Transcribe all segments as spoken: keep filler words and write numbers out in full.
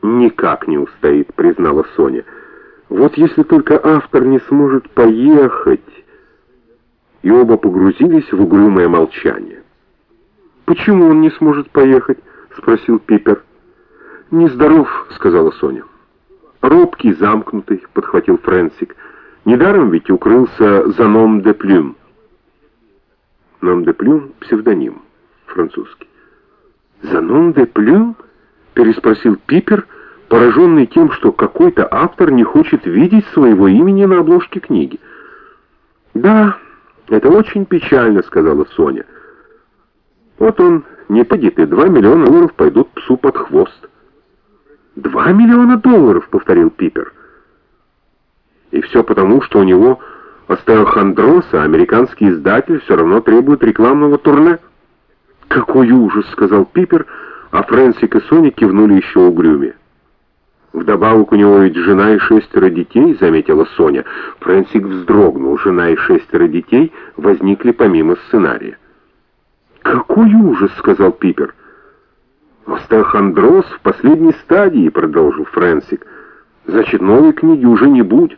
«Никак не устоит», — признала Соня. «Вот если только автор не сможет поехать...» И оба погрузились в угрюмое молчание. «Почему он не сможет поехать?» — спросил Пипер. «Нездоров», — сказала Соня. «Робкий, замкнутый», — подхватил Фрэнсик. «Недаром ведь укрылся за ном де плюм». «Ном де плюм» — псевдоним, французский. «За ном де плюм?» — переспросил Пипер, пораженный тем, что какой-то автор не хочет видеть своего имени на обложке книги. «Да, это очень печально», — сказала Соня. «Вот он не пойдет, и два миллиона долларов пойдут псу под хвост». «Два миллиона долларов», — повторил Пипер. «И все потому, что у него остеохондроз, а американский издатель все равно требует рекламного турне». «Какой ужас», — сказал Пипер, а Фрэнсик и Соня кивнули еще угрюмее. «Вдобавок у него ведь жена и шестеро детей», — заметила Соня. Фрэнсик вздрогнул. Жена и шестеро детей возникли помимо сценария. «Какой ужас», — сказал Пипер. «Остеохондроз в последней стадии», — продолжил Фрэнсик. «Значит, новой книги уже не будет».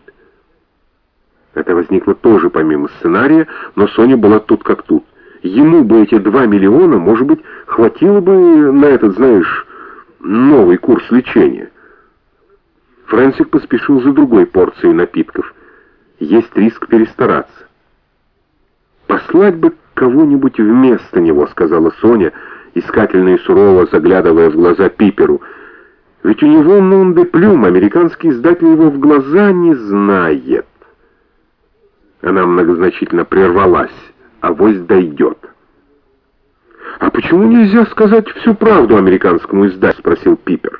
Это возникло тоже помимо сценария, но Соня была тут как тут. Ему бы эти два миллиона, может быть, хватило бы на этот, знаешь, новый курс лечения. Фрэнсик поспешил за другой порцией напитков. Есть риск перестараться. «Послать бы кого-нибудь вместо него», — сказала Соня, искательно и сурово заглядывая в глаза Пиперу. «Ведь у него ном де плюм, американский издатель его в глаза не знает». Она многозначительно прервалась. «Авось дойдет». «А почему нельзя сказать всю правду американскому издателю?» — спросил Пипер.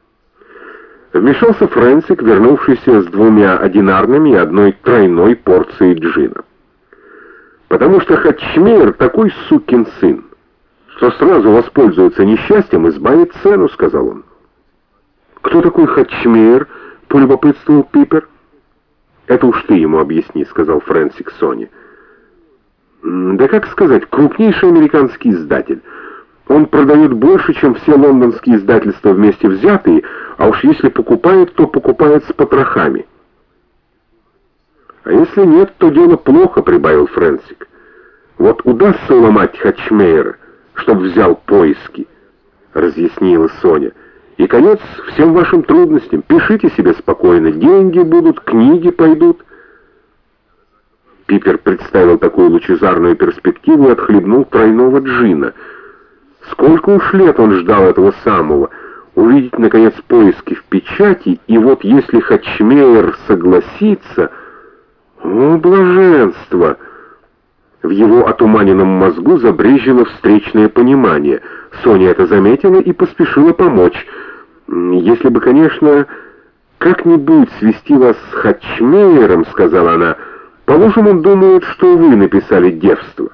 Вмешался Фрэнсик, вернувшийся с двумя одинарными и одной тройной порцией джина. «Потому что Хатчмейер такой сукин сын, что сразу воспользуется несчастьем и избавит цену», — сказал он. «Кто такой Хатчмейер?» — полюбопытствовал Пипер. «Это уж ты ему объясни», — сказал Фрэнсик Соне. «Да как сказать, крупнейший американский издатель. Он продает больше, чем все лондонские издательства вместе взятые, а уж если покупает, то покупает с потрохами». «А если нет, то дело плохо», — прибавил Фрэнсик. «Вот удастся уломать Хатчмейера, чтоб взял поиски», — разъяснила Соня. «И конец всем вашим трудностям. Пишите себе спокойно, деньги будут, книги пойдут». Пипер представил такую лучезарную перспективу и отхлебнул тройного джина. Сколько уж лет он ждал этого самого, увидеть, наконец, поиски в печати, и вот если Хатчмейер согласится... О, блаженство! В его отуманенном мозгу забрежило встречное понимание. Соня это заметила и поспешила помочь. «Если бы, конечно, как-нибудь свести вас с Хатчмейером, — сказала она, — положим, он думает, что вы написали «Девство».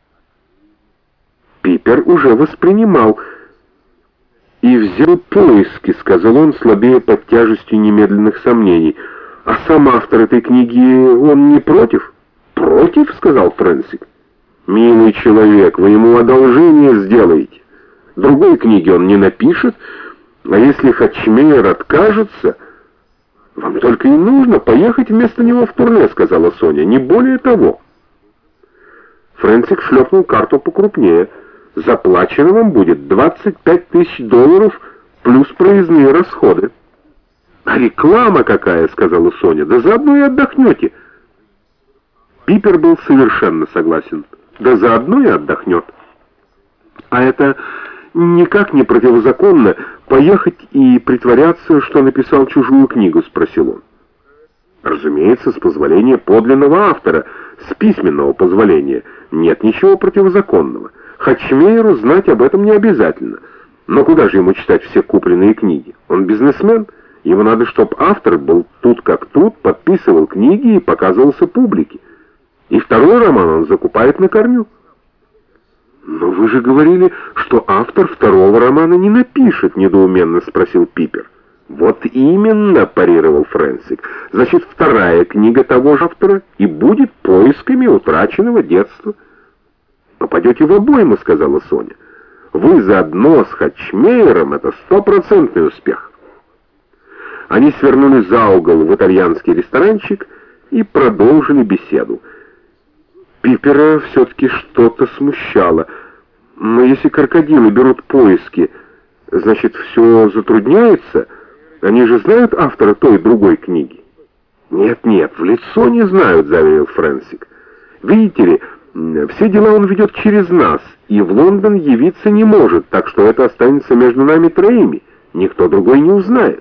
Пипер уже воспринимал. «И взял поиски», — сказал он, слабея под тяжестью немедленных сомнений. «А сам автор этой книги, он не против?» «Против?» — сказал Фрэнсик. «Милый человек, вы ему одолжение сделаете. Другой книги он не напишет, а если Хатчмейер откажется...» «Вам только и нужно поехать вместо него в турне», — сказала Соня, — «не более того». Фрэнсик шлепнул карту покрупнее. «Заплачено вам будет двадцать пять тысяч долларов плюс проездные расходы». «А реклама какая», — сказала Соня, — «да заодно и отдохнете». Пипер был совершенно согласен. «Да заодно и отдохнет». «А это никак не противозаконно поехать и притворяться, что написал чужую книгу?» — спросил он. «Разумеется, с позволения подлинного автора, с письменного позволения. Нет ничего противозаконного. Хатчмейеру знать об этом не обязательно. Но куда же ему читать все купленные книги? Он бизнесмен. Ему надо, чтобы автор был тут как тут, подписывал книги и показывался публике. И второй роман он закупает на корню». «Но вы же говорили, что автор второго романа не напишет», — недоуменно спросил Пипер. «Вот именно», — парировал Фрэнсик. «Значит, вторая книга того же автора и будет поисками утраченного детства». «Попадете в обойму», — сказала Соня. «Вы заодно с Хатчмейером — это стопроцентный успех». Они свернули за угол в итальянский ресторанчик и продолжили беседу. Пипера все-таки что-то смущало. Но если крокодилы берут поиски, значит, все затрудняется? Они же знают автора той и другой книги? «Нет-нет, в лицо не знают», — заверил Фрэнсик. «Видите ли, все дела он ведет через нас, и в Лондон явиться не может, так что это останется между нами троими. Никто другой не узнает».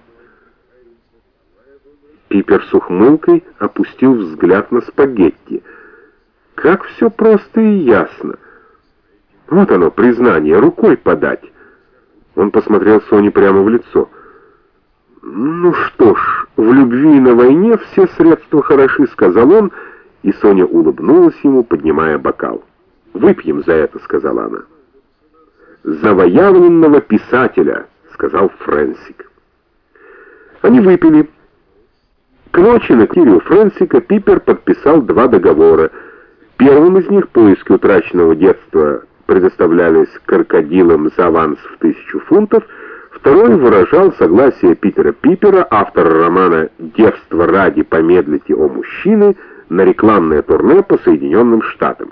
Пипер с ухмылкой опустил взгляд на спагетти. Как все просто и ясно. Вот оно, признание, рукой подать. Он посмотрел Соне прямо в лицо. «Ну что ж, в любви и на войне все средства хороши», — сказал он, и Соня улыбнулась ему, поднимая бокал. «Выпьем за это», — сказала она. «За воявленного писателя», — сказал Фрэнсик. Они выпили. К ночи на квартире у Фрэнсика Пипер подписал два договора. Первым из них поиски утраченного детства предоставлялись крокодилам за аванс в тысячу фунтов, второй выражал согласие Питера Пипера, автора романа «Девство ради, помедлите, о мужчины», на рекламное турне по Соединенным Штатам.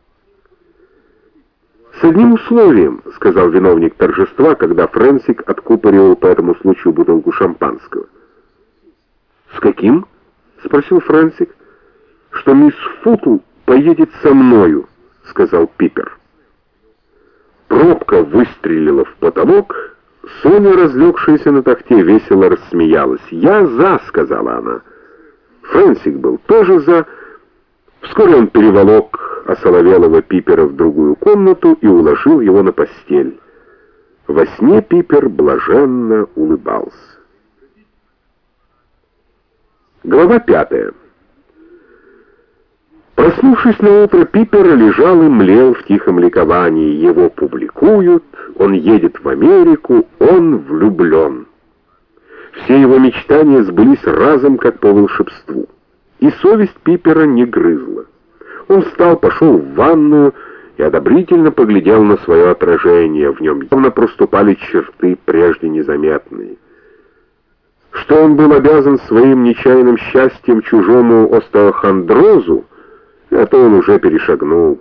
«С одним условием», — сказал виновник торжества, когда Фрэнсик откупоривал по этому случаю бутылку шампанского. «С каким?» — спросил Фрэнсик. «Что мисс Футл поедет со мною», — сказал Пипер. Пробка выстрелила в потолок. Соня, разлегшаяся на тахте, весело рассмеялась. «Я за», — сказала она. Фрэнсик был тоже за. Вскоре он переволок осоловелого Пипера в другую комнату и уложил его на постель. Во сне Пипер блаженно улыбался. Глава пятая. Проснувшись на утро, Пипер лежал и млел в тихом ликовании. Его публикуют, он едет в Америку, он влюблен. Все его мечтания сбылись разом, как по волшебству. И совесть Пипера не грызла. Он встал, пошел в ванную и одобрительно поглядел на свое отражение. В нем явно проступали черты, прежде незаметные. Что он был обязан своим нечаянным счастьем чужому остеохондрозу, это он уже перешагнул.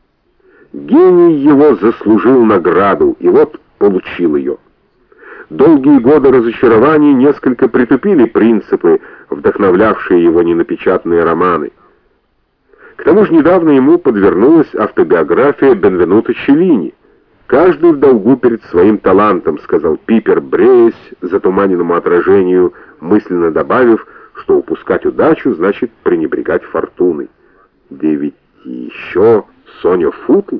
Гений его заслужил награду, и вот получил ее. Долгие годы разочарований несколько притупили принципы, вдохновлявшие его ненапечатанные романы. К тому же недавно ему подвернулась автобиография Бенвенуто Челлини. «Каждый в долгу перед своим талантом», — сказал Пипер, бреясь затуманенному отражению, мысленно добавив, что упускать удачу значит пренебрегать фортуной. Да ведь еще Соня Футл.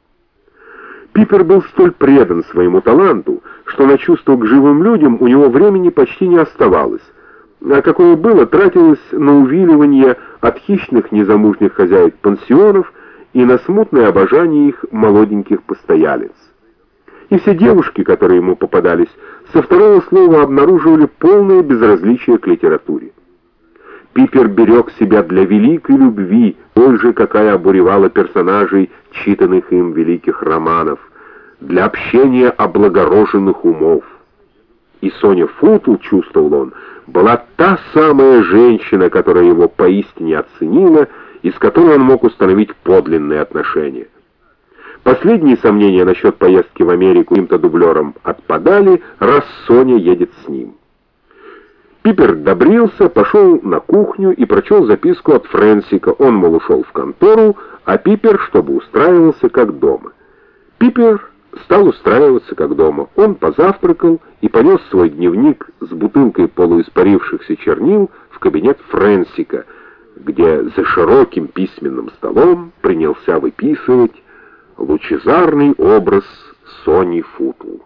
Пипер был столь предан своему таланту, что на чувство к живым людям у него времени почти не оставалось, а какое было, тратилось на увиливание от хищных незамужних хозяек пансионов и на смутное обожание их молоденьких постоялиц. И все девушки, которые ему попадались, со второго слова обнаруживали полное безразличие к литературе. Пипер берег себя для великой любви, той же, какая обуревала персонажей читанных им великих романов, для общения облагороженных умов. И Соня Футл, чувствовал он, была та самая женщина, которая его поистине оценила и с которой он мог установить подлинные отношения. Последние сомнения насчет поездки в Америку им-то дублером отпадали, раз Соня едет с ним. Пипер добрился, пошел на кухню и прочел записку от Фрэнсика. Он, мол, ушел в контору, а Пипер, чтобы устраивался как дома. Пипер стал устраиваться как дома. Он позавтракал и понес свой дневник с бутылкой полуиспарившихся чернил в кабинет Фрэнсика, где за широким письменным столом принялся выписывать лучезарный образ Сони Футл.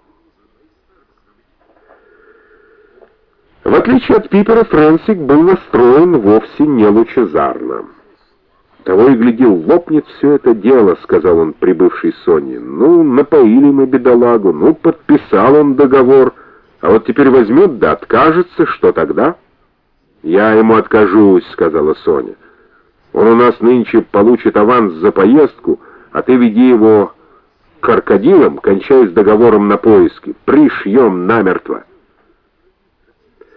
В отличие от Пипера, Фрэнсик был настроен вовсе не лучезарно. «Того и глядел, лопнет все это дело», — сказал он прибывшей Соне. «Ну, напоили мы бедолагу, ну, подписал он договор, а вот теперь возьмет да откажется, что тогда?» «Я ему откажусь», — сказала Соня. «Он у нас нынче получит аванс за поездку, а ты веди его к крокодилам, кончай с договором на поиски, пришьем намертво».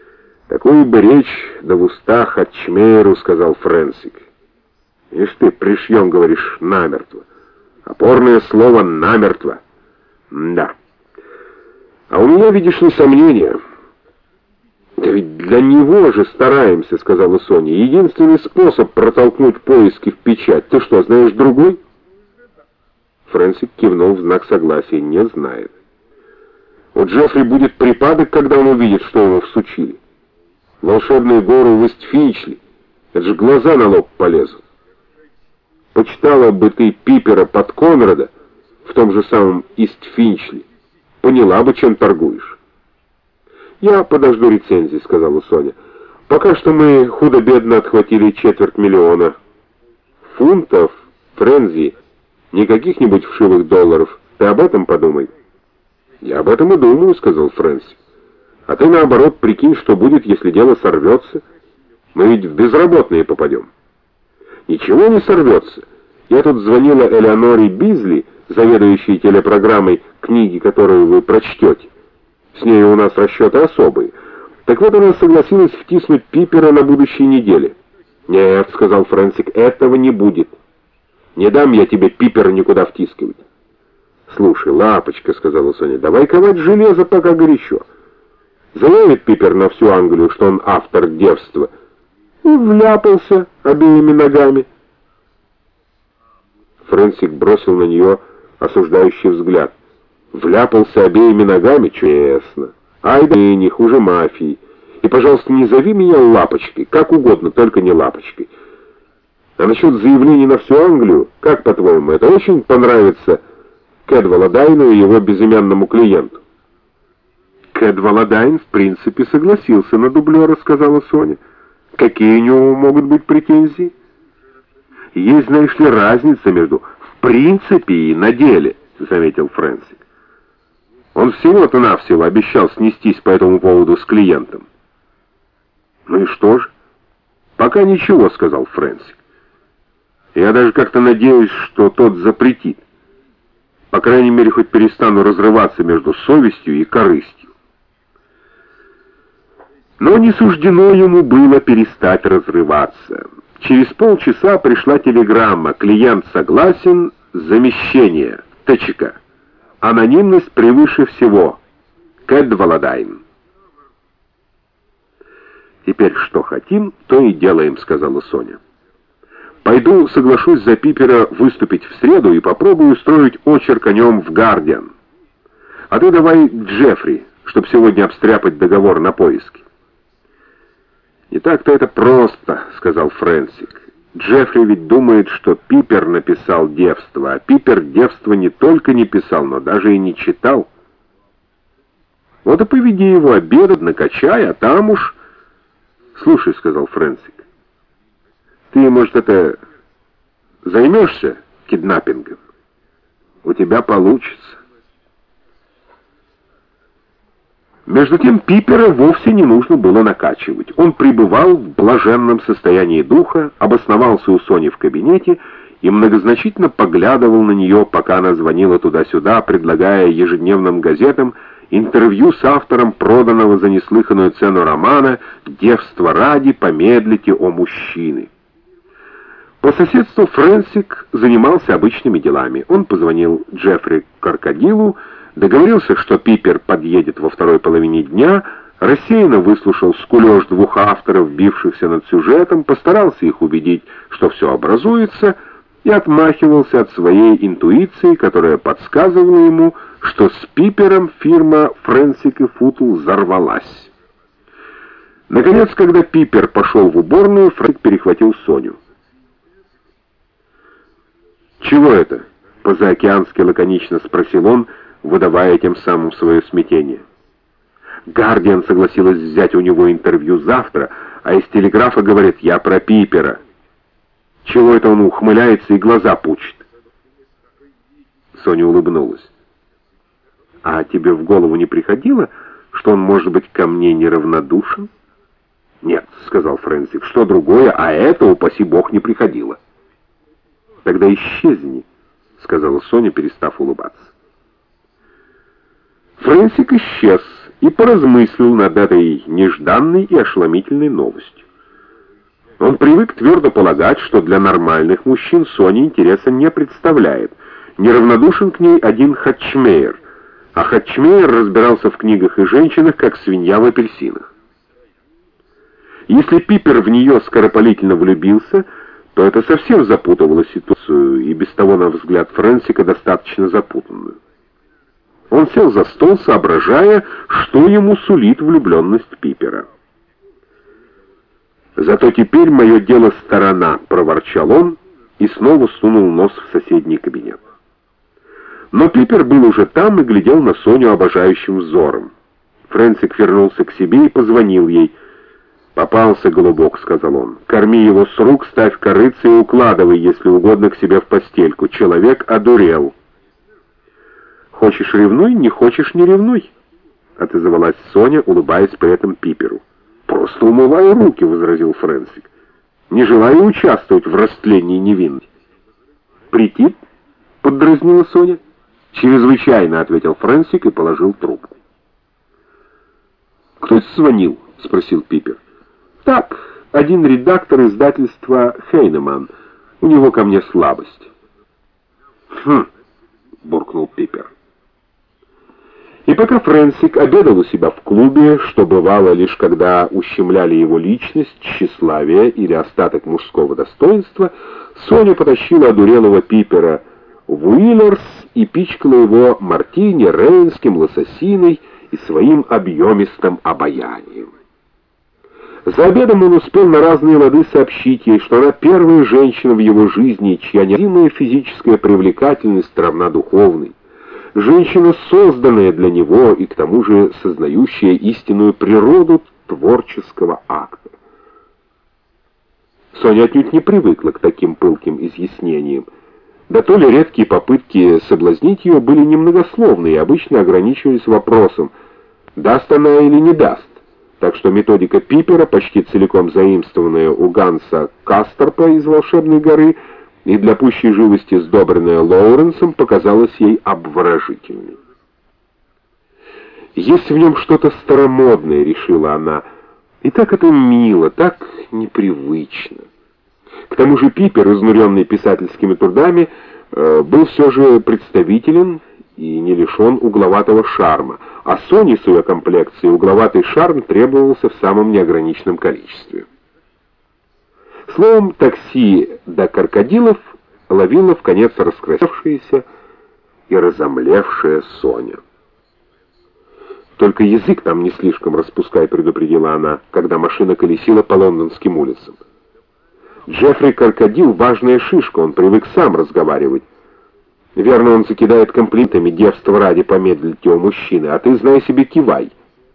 «Такую бы речь да в устах от чмейру», — сказал Фрэнсик. «Ишь ты, пришьем, говоришь, намертво. Опорное слово «намертво». Да. А у меня, видишь ли, сомнения». «Да ведь для него же стараемся», — сказала Соня. «Единственный способ протолкнуть поиски в печать. Ты что, знаешь другой?» Фрэнсик кивнул в знак согласия. «Не знает. У Джеффри будет припадок, когда он увидит, что ему всучили. Волшебные горы в Ист-Финчли. Это же глаза на лоб полезут. Почитала бы ты Пипера под Конрада в том же самом Ист-Финчли. Поняла бы, чем торгуешь». «Я подожду рецензии», — сказала Соня. «Пока что мы худо-бедно отхватили четверть миллиона фунтов, Фрэнзи, не каких-нибудь вшивых долларов. Ты об этом подумай». «Я об этом и думаю», — сказал Фрэнси. «А ты, наоборот, прикинь, что будет, если дело сорвется. Мы ведь в безработные попадем». «Ничего не сорвется. Я тут звонила Элеоноре Бизли, заведующей телепрограммой «Книги, которую вы прочтете». С ней у нас расчеты особые. Так вот, она согласилась втиснуть Пипера на будущей неделе». «Нет», — сказал Фрэнсик, — «этого не будет. Не дам я тебе Пипера никуда втискивать». «Слушай, лапочка», — сказала Соня, — «давай ковать железо, пока горячо. Заявит Пипер на всю Англию, что он автор девства, и вляпался обеими ногами». Фрэнсик бросил на нее осуждающий взгляд. «Вляпался обеими ногами? Честно. Ай да не хуже мафии. И, пожалуйста, не зови меня лапочкой, как угодно, только не лапочкой. А насчет заявлений на всю Англию, как, по-твоему, это очень понравится Кэдваладайну и его безымянному клиенту?» «Кэдваладайн, в принципе, согласился на дублера», — сказала Соня. «Какие у него могут быть претензии?» «Есть, знаешь ли, разница между «в принципе» и «на деле», — заметил Фрэнсик. «Он всего-то навсего обещал снестись по этому поводу с клиентом». «Ну и что же?» «Пока ничего», — сказал Фрэнсик. «Я даже как-то надеюсь, что тот запретит. По крайней мере, хоть перестану разрываться между совестью и корыстью». Но не суждено ему было перестать разрываться. Через полчаса пришла телеграмма: «Клиент согласен, замещение, ТЧК. Анонимность превыше всего. Кэдваладайн». «Теперь что хотим, то и делаем», — сказала Соня. «Пойду соглашусь за Пипера выступить в среду и попробую устроить очерк о нем в «Гардиан». А ты давай к Джеффри, чтобы сегодня обстряпать договор на поиски». «Не так-то это просто», — сказал Фрэнсик. «Джеффри ведь думает, что Пипер написал девство, а Пипер девство не только не писал, но даже и не читал. Вот и поведи его обедать, накачай, а там уж...» «Слушай», — сказал Фрэнсик, — «ты, может, это... займешься киднаппингом? У тебя получится». Между тем Пипера вовсе не нужно было накачивать. Он пребывал в блаженном состоянии духа, обосновался у Сони в кабинете и многозначительно поглядывал на нее, пока она звонила туда-сюда, предлагая ежедневным газетам интервью с автором проданного за неслыханную цену романа «Девство ради, помедлите о мужчины». По соседству Фрэнсик занимался обычными делами. Он позвонил Джеффри Крокодилу, договорился, что Пипер подъедет во второй половине дня, рассеянно выслушал скулёж двух авторов, бившихся над сюжетом, постарался их убедить, что все образуется, и отмахивался от своей интуиции, которая подсказывала ему, что с Пипером фирма Фрэнсик и Футл взорвалась. Наконец, когда Пипер пошел в уборную, Фрэнсик перехватил Соню. «Чего это?» — по-заокеански лаконично спросил он, выдавая тем самым свое смятение. «Гардиан» согласилась взять у него интервью завтра, а из телеграфа говорит: «Я про Пипера». Чего это он ухмыляется и глаза пучит?» Соня улыбнулась. «А тебе в голову не приходило, что он может быть ко мне неравнодушен?» «Нет», — сказал Фрэнсик, — «что другое, а это, упаси бог, не приходило». «Тогда исчезни», — сказала Соня, перестав улыбаться. Фрэнсик исчез, и поразмыслил над этой нежданной и ошеломительной новостью. Он привык твердо полагать, что для нормальных мужчин Соня интереса не представляет. Неравнодушен к ней один Хатчмейер, а Хатчмейер разбирался в книгах и женщинах, как свинья в апельсинах. Если Пипер в нее скоропалительно влюбился, то это совсем запутывало ситуацию, и без того, на взгляд Фрэнсика, достаточно запутанную. Он сел за стол, соображая, что ему сулит влюбленность Пипера. «Зато теперь мое дело сторона», — проворчал он и снова сунул нос в соседний кабинет. Но Пипер был уже там и глядел на Соню обожающим взором. Фрэнсик вернулся к себе и позвонил ей. «Попался, голубок», — сказал он. «Корми его с рук, ставь корыце и укладывай, если угодно, к себе в постельку. Человек одурел». «Хочешь — ревнуй, не хочешь — не ревнуй», — отозвалась Соня, улыбаясь при этом Пиперу. «Просто умываю руки», — возразил Фрэнсик. «Не желаю участвовать в растлении невинной». «Претит?» — поддразнила Соня. «Чрезвычайно», — ответил Фрэнсик и положил трубку. «Кто звонил?» — спросил Пипер. «Так, один редактор издательства Хейнеман. У него ко мне слабость». «Хм», — буркнул Пипер. И пока Фрэнсик обедал у себя в клубе, что бывало лишь когда ущемляли его личность, тщеславие или остаток мужского достоинства, Соня потащила одурелого Пипера в Уиллерс и пичкала его мартини, рейнским, лососиной и своим объемистым обаянием. За обедом он успел на разные лады сообщить ей, что она первая женщина в его жизни, чья неодолимая физическая привлекательность равна духовной. Женщина, созданная для него и к тому же сознающая истинную природу творческого акта. Соня отнюдь не привыкла к таким пылким изъяснениям. Да то ли редкие попытки соблазнить ее были немногословны и обычно ограничивались вопросом, даст она или не даст. Так что методика Пипера, почти целиком заимствованная у Ганса Касторпа из «Волшебной горы», и для пущей живости сдобренная Лоуренсом, показалась ей обворожительной. «Есть в нем что-то старомодное», — решила она, — «и так это мило, так непривычно». К тому же Пипер, изнуренный писательскими трудами, был все же представителен и не лишен угловатого шарма, а Соне с ее комплекцией угловатый шарм требовался в самом неограниченном количестве. Словом, такси до Крокодилов ловила в конец раскрасневшаяся и разомлевшая Соня. «Только язык там не слишком распускай», — предупредила она, когда машина колесила по лондонским улицам. «Джеффри Крокодил — важная шишка, он привык сам разговаривать. Верно, он закидает комплиментами, девство ради помедлите у мужчины, а ты, знай себе, кивай».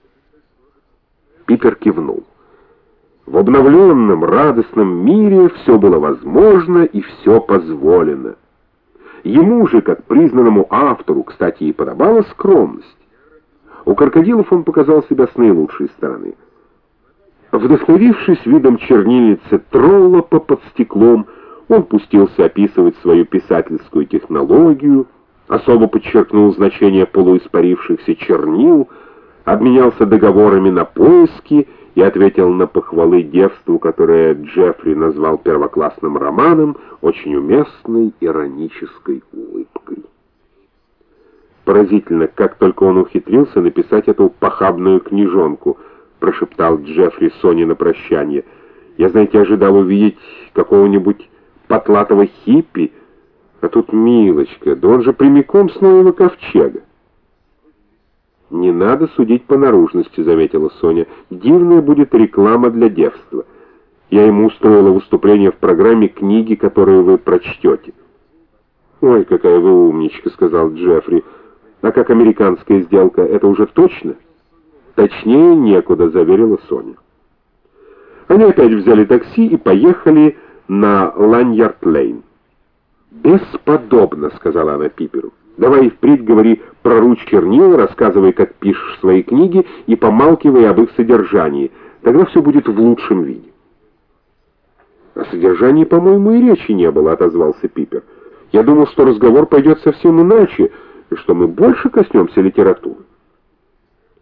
Пипер кивнул. В обновленном, радостном мире все было возможно и все позволено. Ему же, как признанному автору, кстати, и подобала скромность. У Крокодилов он показал себя с наилучшей стороны. Вдохновившись видом чернильницы Троллопа под стеклом, он пустился описывать свою писательскую технологию, особо подчеркнул значение полуиспарившихся чернил, обменялся договорами на поиски и ответил на похвалы девству, которое Джеффри назвал первоклассным романом, очень уместной иронической улыбкой. «Поразительно, как только он ухитрился написать эту похабную книжонку», — прошептал Джеффри Соне на прощание. «Я, знаете, ожидал увидеть какого-нибудь потлатого хиппи, а тут милочка, да он же прямиком с Нового Ковчега». «Не надо судить по наружности», — заметила Соня. «Дивная будет реклама для девства. Я ему устроила выступление в программе книги, которую вы прочтете». «Ой, какая вы умничка», — сказал Джеффри. «А как американская сделка, это уже точно?» «Точнее некуда», — заверила Соня. Они опять взяли такси и поехали на Ланьярд-Лейн. «Бесподобно», — сказала она Пиперу. «Давай впредь говори про ручки чернила, рассказывай, как пишешь свои книги, и помалкивай об их содержании. Тогда все будет в лучшем виде». «О содержании, по-моему, и речи не было», — отозвался Пипер. «Я думал, что разговор пойдет совсем иначе, и что мы больше коснемся литературы».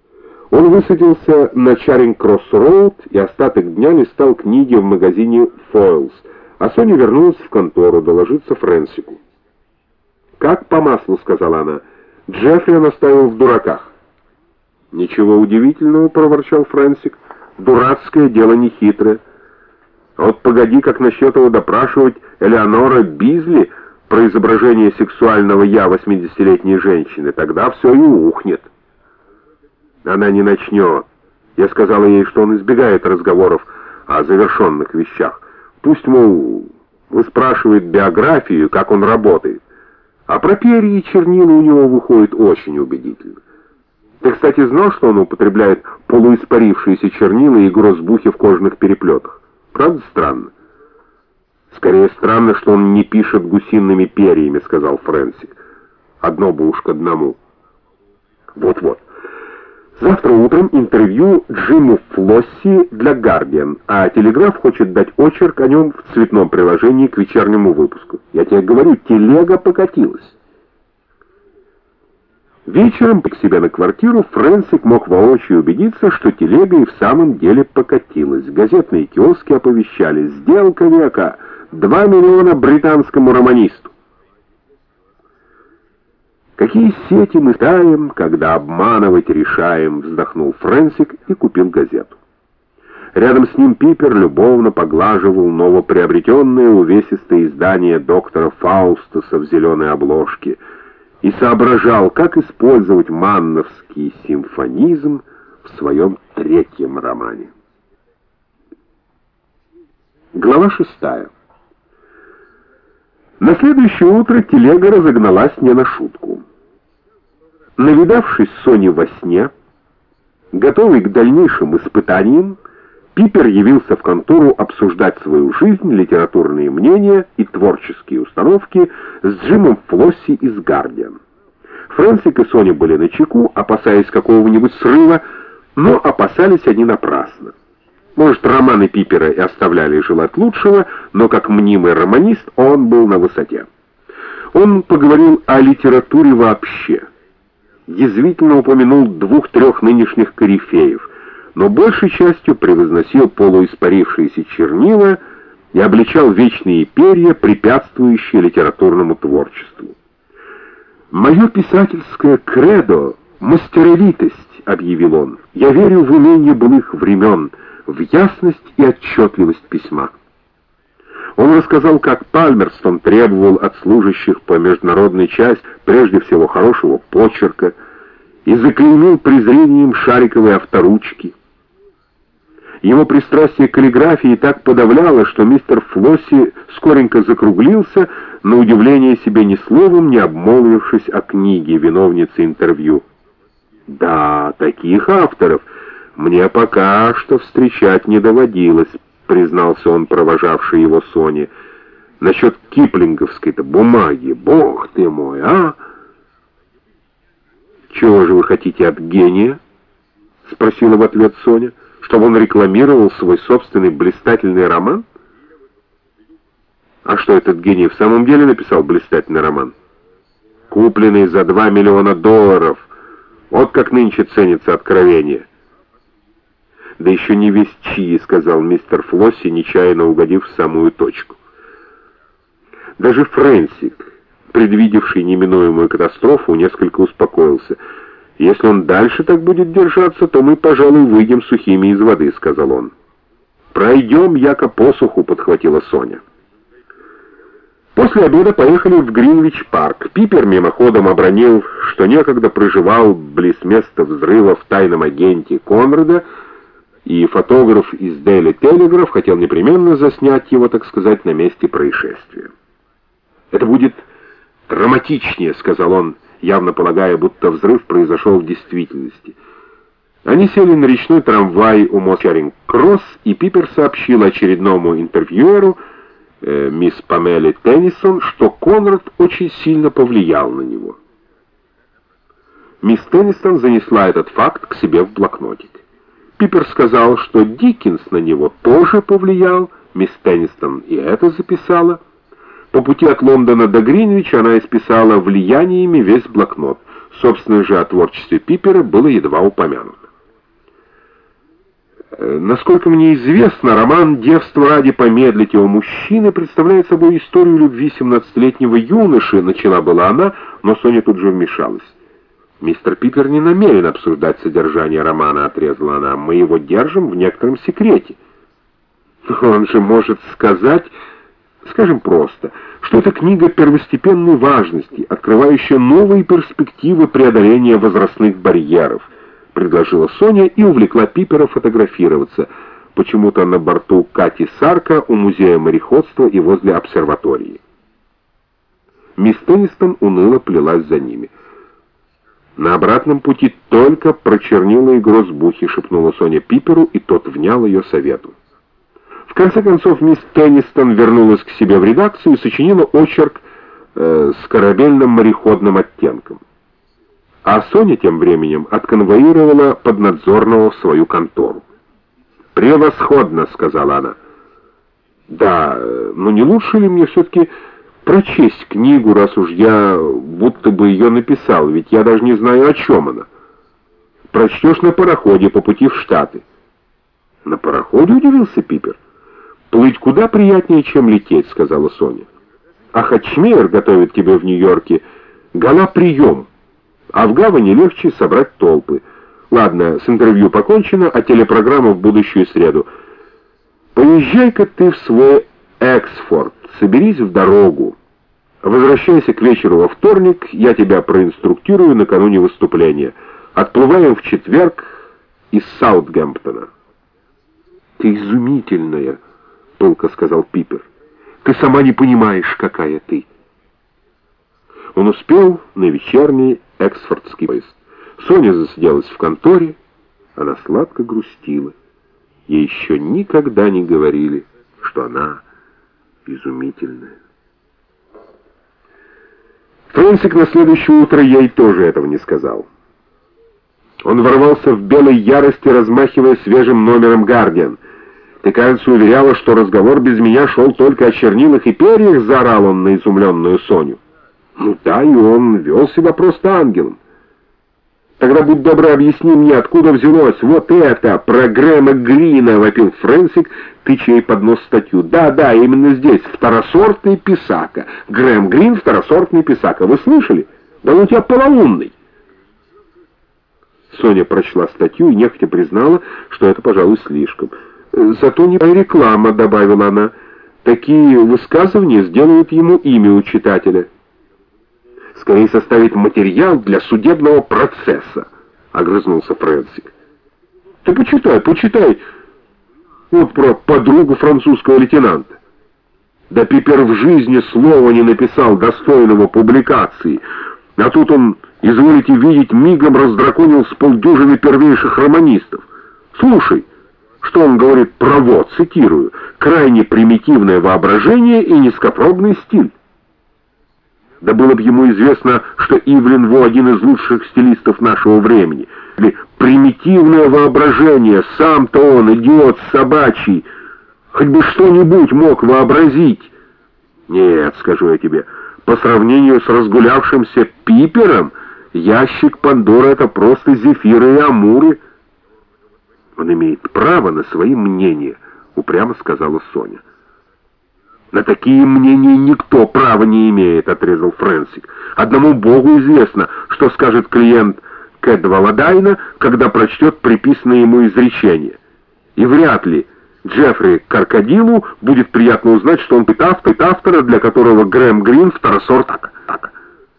Он высадился на Чаринг-Кросс-Роуд и остаток дня листал книги в магазине «Фойлс», а Соня вернулась в контору доложиться Фрэнсику. «Как по маслу», — сказала она, — «Джеффри он оставил в дураках». «Ничего удивительного», — проворчал Фрэнсик, — «дурацкое дело нехитрое. А вот погоди, как насчет его допрашивать Элеонора Бизли про изображение сексуального «я» восьмидесятилетней женщины, тогда все и ухнет». Она не начнет. Я сказала ей, что он избегает разговоров о завершенных вещах. Пусть, мол, выспрашивает биографию, как он работает. А про перья и чернила у него выходит очень убедительно. Ты, кстати, знал, что он употребляет полуиспарившиеся чернила и гроссбухи в кожаных переплетах? Правда странно? Скорее странно, что он не пишет гусиными перьями, сказал Фрэнсик. Одно бы уж к одному. Вот-вот. Завтра утром интервью Джиму Флосси для «Гардиан», а «Телеграф» хочет дать очерк о нем в цветном приложении к вечернему выпуску. Я тебе говорю, телега покатилась. Вечером, к себе на квартиру, Фрэнсик мог воочию убедиться, что телега и в самом деле покатилась. Газетные киоски оповещали: «Сделка века! Два миллиона британскому романисту!» «Какие сети мы ставим, когда обманывать решаем», — вздохнул Фрэнсик и купил газету. Рядом с ним Пипер любовно поглаживал новоприобретенное увесистое издание доктора Фаустуса в зеленой обложке и соображал, как использовать манновский симфонизм в своем третьем романе. Глава шестая. На следующее утро телега разогналась не на шутку. Навидавшись Соне во сне, готовый к дальнейшим испытаниям, Пипер явился в контору обсуждать свою жизнь, литературные мнения и творческие установки с Джимом Флосси из «Гардиан». Фрэнсик и Соня были начеку, опасаясь какого-нибудь срыва, но опасались они напрасно. Может, романы Пипера и оставляли желать лучшего, но как мнимый романист он был на высоте. Он поговорил о литературе вообще. Язвительно упомянул двух-трех нынешних корифеев, но большей частью превозносил полуиспарившиеся чернила и обличал вечные перья, препятствующие литературному творчеству. «Мое писательское кредо — мастеровитость», — объявил он. «Я верю в умение былых времен, в ясность и отчетливость письма». Он рассказал, как Пальмерстон требовал от служащих по международной части прежде всего хорошего почерка и заклеймил презрением шариковой авторучки. Его пристрастие к каллиграфии так подавляло, что мистер Флосси скоренько закруглился, на удивление себе ни словом не обмолвившись о книге, виновнице интервью. «Да, таких авторов мне пока что встречать не доводилось», — признался он, провожавший его Соне. «Насчет киплинговской-то бумаги, бог ты мой, а?» «Чего же вы хотите от гения?» — спросила в ответ Соня. «Чтобы он рекламировал свой собственный блистательный роман?» «А что, этот гений в самом деле написал блистательный роман?» «Купленный за два миллиона долларов. Вот как нынче ценится откровение». «Да еще не весь чьи», — сказал мистер Флосси, нечаянно угодив в самую точку. Даже Фрэнсик, предвидевший неминуемую катастрофу, несколько успокоился. «Если он дальше так будет держаться, то мы, пожалуй, выйдем сухими из воды», — сказал он. «Пройдем, яко посуху», — подхватила Соня. После обеда поехали в Гринвич-парк. Пипер мимоходом обронил, что некогда проживал близ места взрыва в тайном агенте Конрада, и фотограф из Daily Telegraph хотел непременно заснять его, так сказать, на месте происшествия. «Это будет драматичнее», — сказал он, явно полагая, будто взрыв произошел в действительности. Они сели на речной трамвай у моста Чаринг-Кросс, и Пипер сообщил очередному интервьюеру, э, мисс Памеле Теннисон, что Конрад очень сильно повлиял на него. Мисс Теннисон занесла этот факт к себе в блокнотик. Пипер сказал, что Диккенс на него тоже повлиял, мисс Теннисон и это записала. По пути от Лондона до Гринвича она исписала влияниями весь блокнот. Собственно же о творчестве Пипера было едва упомянуто. Насколько мне известно, роман «Девство ради помедлите о мужчине» представляет собой историю любви семнадцатилетнего юноши, начала была она, но Соня тут же вмешалась. «Мистер Пипер не намерен обсуждать содержание романа», — отрезала она. «Мы его держим в некотором секрете». «Он же может сказать, скажем просто, что это книга первостепенной важности, открывающая новые перспективы преодоления возрастных барьеров», — предложила Соня и увлекла Пипера фотографироваться, почему-то на борту Кати Сарка у музея мореходства и возле обсерватории. Мисс Теннистон уныло плелась за ними. «На обратном пути только прочернила и грозбухи», — шепнула Соня Пиперу, и тот внял ее совету. В конце концов, мисс Теннистон вернулась к себе в редакцию и сочинила очерк э, с корабельным мореходным оттенком. А Соня тем временем отконвоировала поднадзорного в свою контору. «Превосходно», — сказала она. «Да, но не лучше ли мне все-таки прочесть книгу, раз уж я будто бы ее написал, ведь я даже не знаю, о чем она. Прочтешь на пароходе по пути в Штаты». «На пароходе?» — удивился Пипер. «Плыть куда приятнее, чем лететь», — сказала Соня. «А Хатчмейер готовит тебе в Нью-Йорке гала-прием, а в гавани легче собрать толпы. Ладно, с интервью покончено, а телепрограмма в будущую среду. Поезжай-ка ты в свой Эксфорд, соберись в дорогу. Возвращайся к вечеру во вторник, я тебя проинструктирую накануне выступления. Отплываем в четверг из Саутгемптона». «Ты изумительная», — пылко сказал Пипер. «Ты сама не понимаешь, какая ты». Он успел на вечерний Эксфордский поезд. Соня засиделась в конторе, она сладко грустила. Ей еще никогда не говорили, что она изумительная. Фрэнсик на следующее утро ей тоже этого не сказал. Он ворвался в белой ярости, размахивая свежим номером «Гардиан». «Ты, кажется, уверяла, что разговор без меня шел только о чернилах и перьях», — заорал он на изумленную Соню. «Ну да, и он вел себя просто ангелом». «Тогда, будь добра, объясни мне, откуда взялось вот это про Грэма Грина», — вопил Фрэнсик, тыча ей под нос статью. «Да, да, именно здесь, второсортный писака. Грэм Грин, второсортный писака. Вы слышали? Да он у тебя полоумный». Соня прочла статью и нехотя признала, что это, пожалуй, слишком. «Зато не реклама», — добавила она. «Такие высказывания сделают ему имя у читателя». «Скорее составить материал для судебного процесса», — огрызнулся Фрэнсик. «Ты почитай, почитай. Вот про подругу французского лейтенанта. Да Пипер в жизни слова не написал, достойного публикации. А тут он, изволите видеть, мигом раздраконил с полдюжины первейших романистов. Слушай, что он говорит про «вот», цитирую, «крайне примитивное воображение и низкопробный стиль». Да было бы ему известно, что Ивлин Во один из лучших стилистов нашего времени. Или примитивное воображение, сам-то он, идиот собачий, хоть бы что-нибудь мог вообразить. Нет, скажу я тебе, по сравнению с разгулявшимся Пипером, ящик Пандоры — это просто зефиры и амуры. Он имеет право на свои мнения, упрямо сказала Соня. «На такие мнения никто права не имеет», — отрезал Фрэнсик. «Одному Богу известно, что скажет клиент Кэдвала Дайна, когда прочтет приписанное ему изречение. И вряд ли Джеффри Каркадилу будет приятно узнать, что он пит автор, автора, для которого Грэм Грин второсорт так.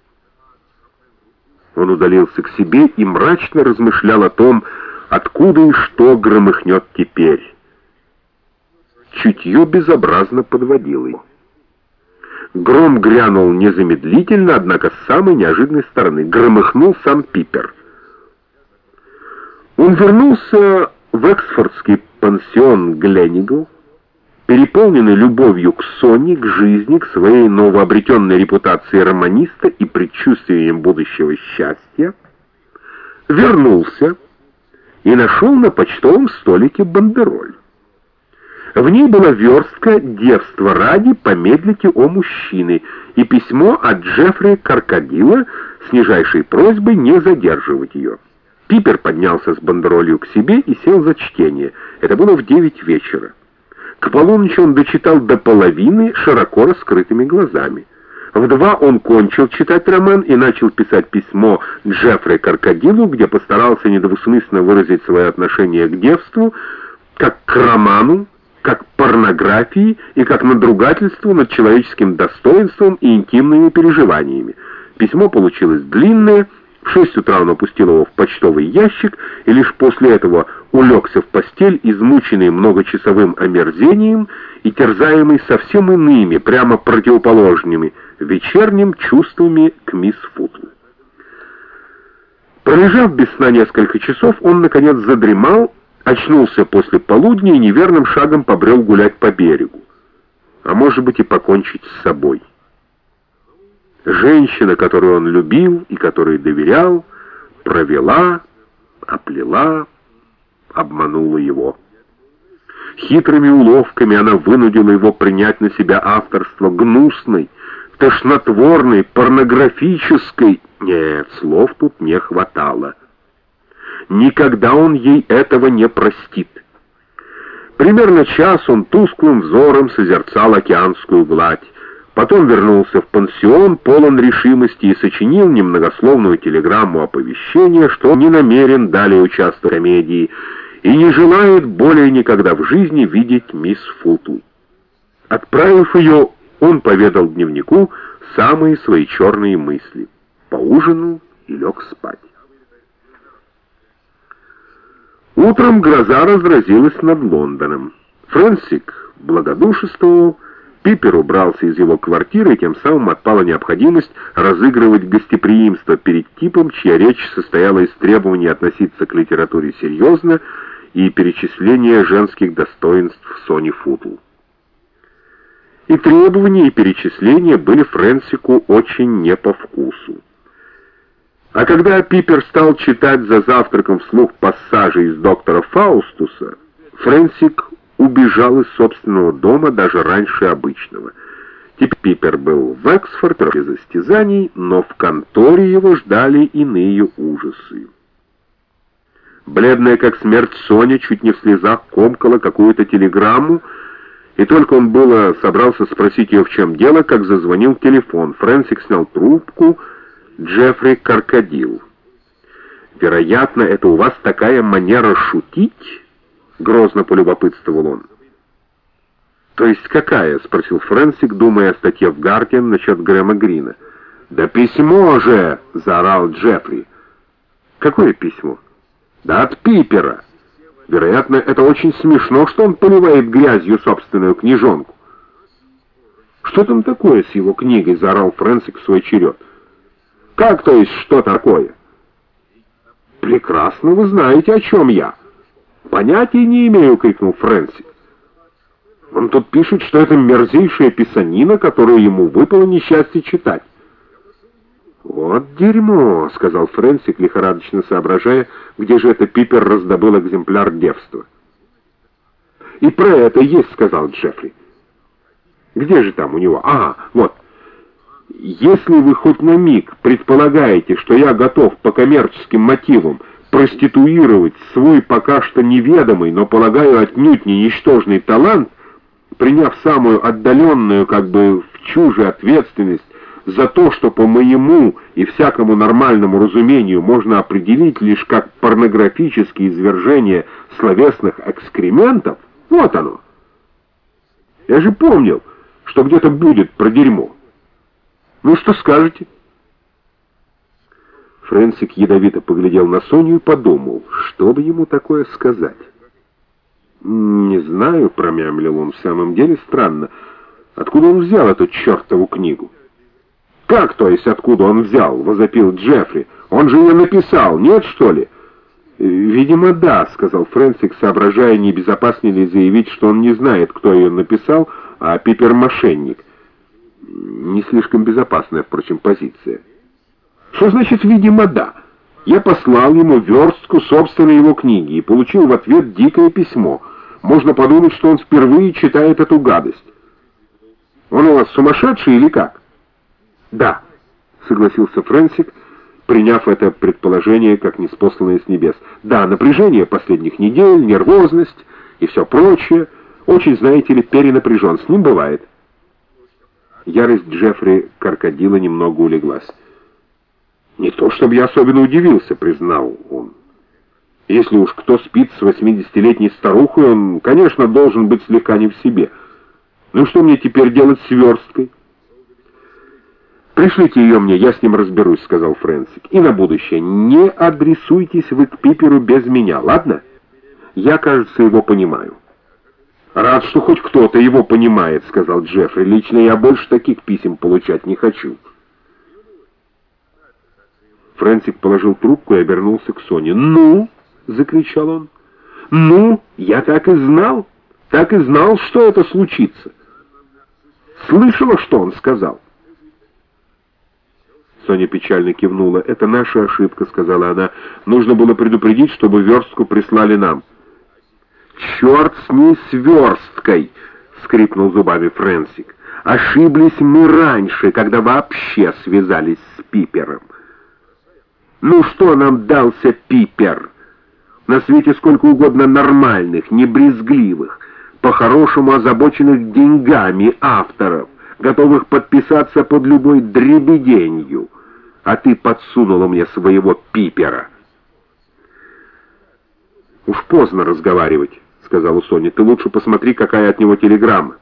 Он удалился к себе и мрачно размышлял о том, откуда и что громыхнет теперь. Чутье безобразно подводило его. Гром грянул незамедлительно, однако с самой неожиданной стороны. Громыхнул сам Пипер. Он вернулся в Эксфордский пансион Гленигл, переполненный любовью к Соне, к жизни, к своей новообретенной репутации романиста и предчувствием будущего счастья, вернулся и нашел на почтовом столике бандероль. В ней была верстка «Девство ради помедлите о мужчине» и письмо от Джеффри Каркадила с нижайшей просьбой не задерживать ее. Пипер поднялся с бандеролью к себе и сел за чтение. Это было в девять вечера. К полуночи он дочитал до половины широко раскрытыми глазами. В два он кончил читать роман и начал писать письмо Джеффри Крокодилу, где постарался недвусмысленно выразить свое отношение к девству, как к роману, как к порнографии и как надругательству над человеческим достоинством и интимными переживаниями. Письмо получилось длинное. В шесть утра он опустил его в почтовый ящик и лишь после этого улегся в постель, измученный многочасовым омерзением и терзаемый совсем иными, прямо противоположными, вечерним чувствами к мисс Футл. Пролежав без сна несколько часов, он, наконец, задремал, очнулся после полудня и неверным шагом побрел гулять по берегу, а может быть и покончить с собой. Женщина, которую он любил и которой доверял, провела, оплела, обманула его. Хитрыми уловками она вынудила его принять на себя авторство гнусной, тошнотворной, порнографической... Нет, слов тут не хватало. Никогда он ей этого не простит. Примерно час он тусклым взором созерцал океанскую гладь. Потом вернулся в пансион, полон решимости, и сочинил немногословную телеграмму оповещения, что он не намерен далее участвовать в комедии и не желает более никогда в жизни видеть мисс Футл. Отправив ее, он поведал дневнику самые свои черные мысли, поужинал и лег спать. Утром гроза разразилась над Лондоном. Фрэнсик благодушествовал, Пипер убрался из его квартиры, и тем самым отпала необходимость разыгрывать гостеприимство перед типом, чья речь состояла из требований относиться к литературе серьезно и перечисления женских достоинств Сони Футл. И требования, и перечисления были Фрэнсику очень не по вкусу. А когда Пипер стал читать за завтраком вслух пассажи из доктора Фаустуса, Фрэнсик убежал из собственного дома даже раньше обычного. Теперь Пипер был в Эксфорде без состязаний, но в конторе его ждали иные ужасы. Бледная как смерть Соня чуть не в слезах комкала какую-то телеграмму, и только он было собрался спросить ее, в чем дело, как зазвонил телефон. Фрэнсик снял трубку. Джеффри Крокодил. «Вероятно, это у вас такая манера шутить?» — грозно полюбопытствовал он. «То есть какая?» — спросил Фрэнсик, думая о статье в «Гардиан» насчет Грэма Грина. «Да письмо же!» — заорал Джеффри. «Какое письмо?» «Да от Пипера. Вероятно, это очень смешно, что он поливает грязью собственную книжонку». «Что там такое с его книгой?» — заорал Фрэнсик в свой черед. «Как, то есть, что такое?» «Прекрасно вы знаете, о чем я». «Понятия не имею», — крикнул Фрэнсик. «Он тут пишет, что это мерзейшая писанина, которую ему выпало несчастье читать». «Вот дерьмо», — сказал Фрэнсик, лихорадочно соображая, где же это Пипер раздобыл экземпляр девства. «И про это есть», — сказал Джеффри. «Где же там у него? Ага, вот. Если вы хоть на миг предполагаете, что я готов по коммерческим мотивам проституировать свой пока что неведомый, но, полагаю, отнюдь не ничтожный талант, приняв самую отдаленную, как бы в чуже ответственность за то, что по моему и всякому нормальному разумению можно определить лишь как порнографические извержения словесных экскрементов, вот оно. Я же помнил, что где-то будет про дерьмо. Ну, что скажете?» Фрэнсик ядовито поглядел на Соню и подумал, что бы ему такое сказать. «Не знаю», — промямлил он, — «в самом деле странно. Откуда он взял эту чертову книгу?» «Как, то есть, откуда он взял?» — возопил Джеффри. «Он же ее написал, нет, что ли?» «Видимо, да», — сказал Фрэнсик, соображая, не безопаснее ли заявить, что он не знает, кто ее написал, а Пипер — мошенник. Не слишком безопасная, впрочем, позиция. «Что значит «видимо, да»? Я послал ему верстку собственной его книги и получил в ответ дикое письмо. Можно подумать, что он впервые читает эту гадость. Он у вас сумасшедший или как?» «Да», — согласился Фрэнсик, приняв это предположение как ниспосланное с небес. Да, напряжение последних недель, нервозность и все прочее. Очень, знаете ли, перенапряжен. С ним бывает. Ярость Джеффри Крокодила немного улеглась. «Не то, чтобы я особенно удивился», — признал он. «Если уж кто спит с восьмидесятилетней старухой, он, конечно, должен быть слегка не в себе. Ну что мне теперь делать с версткой?» «Пришлите ее мне, я с ним разберусь», — сказал Фрэнсик. «И на будущее не адресуйтесь вы к Пиперу без меня, ладно? Я, кажется, его понимаю». «Рад, что хоть кто-то его понимает», — сказал Джеффри. «Лично я больше таких писем получать не хочу». Фрэнсик положил трубку и обернулся к Соне. «Ну?» — закричал он. «Ну, я так и знал, так и знал, что это случится. Слышала, что он сказал?» Соня печально кивнула. «Это наша ошибка», — сказала она. «Нужно было предупредить, чтобы верстку прислали нам». «Черт с ней, с версткой!» — скрипнул зубами Фрэнсик. «Ошиблись мы раньше, когда вообще связались с Пипером. Ну что нам дался Пипер? На свете сколько угодно нормальных, небрезгливых, по-хорошему озабоченных деньгами авторов, готовых подписаться под любой дребеденью. А ты подсунула мне своего Пипера». «Уж поздно разговаривать», — сказала Соня. «Ты лучше посмотри, какая от него телеграмма».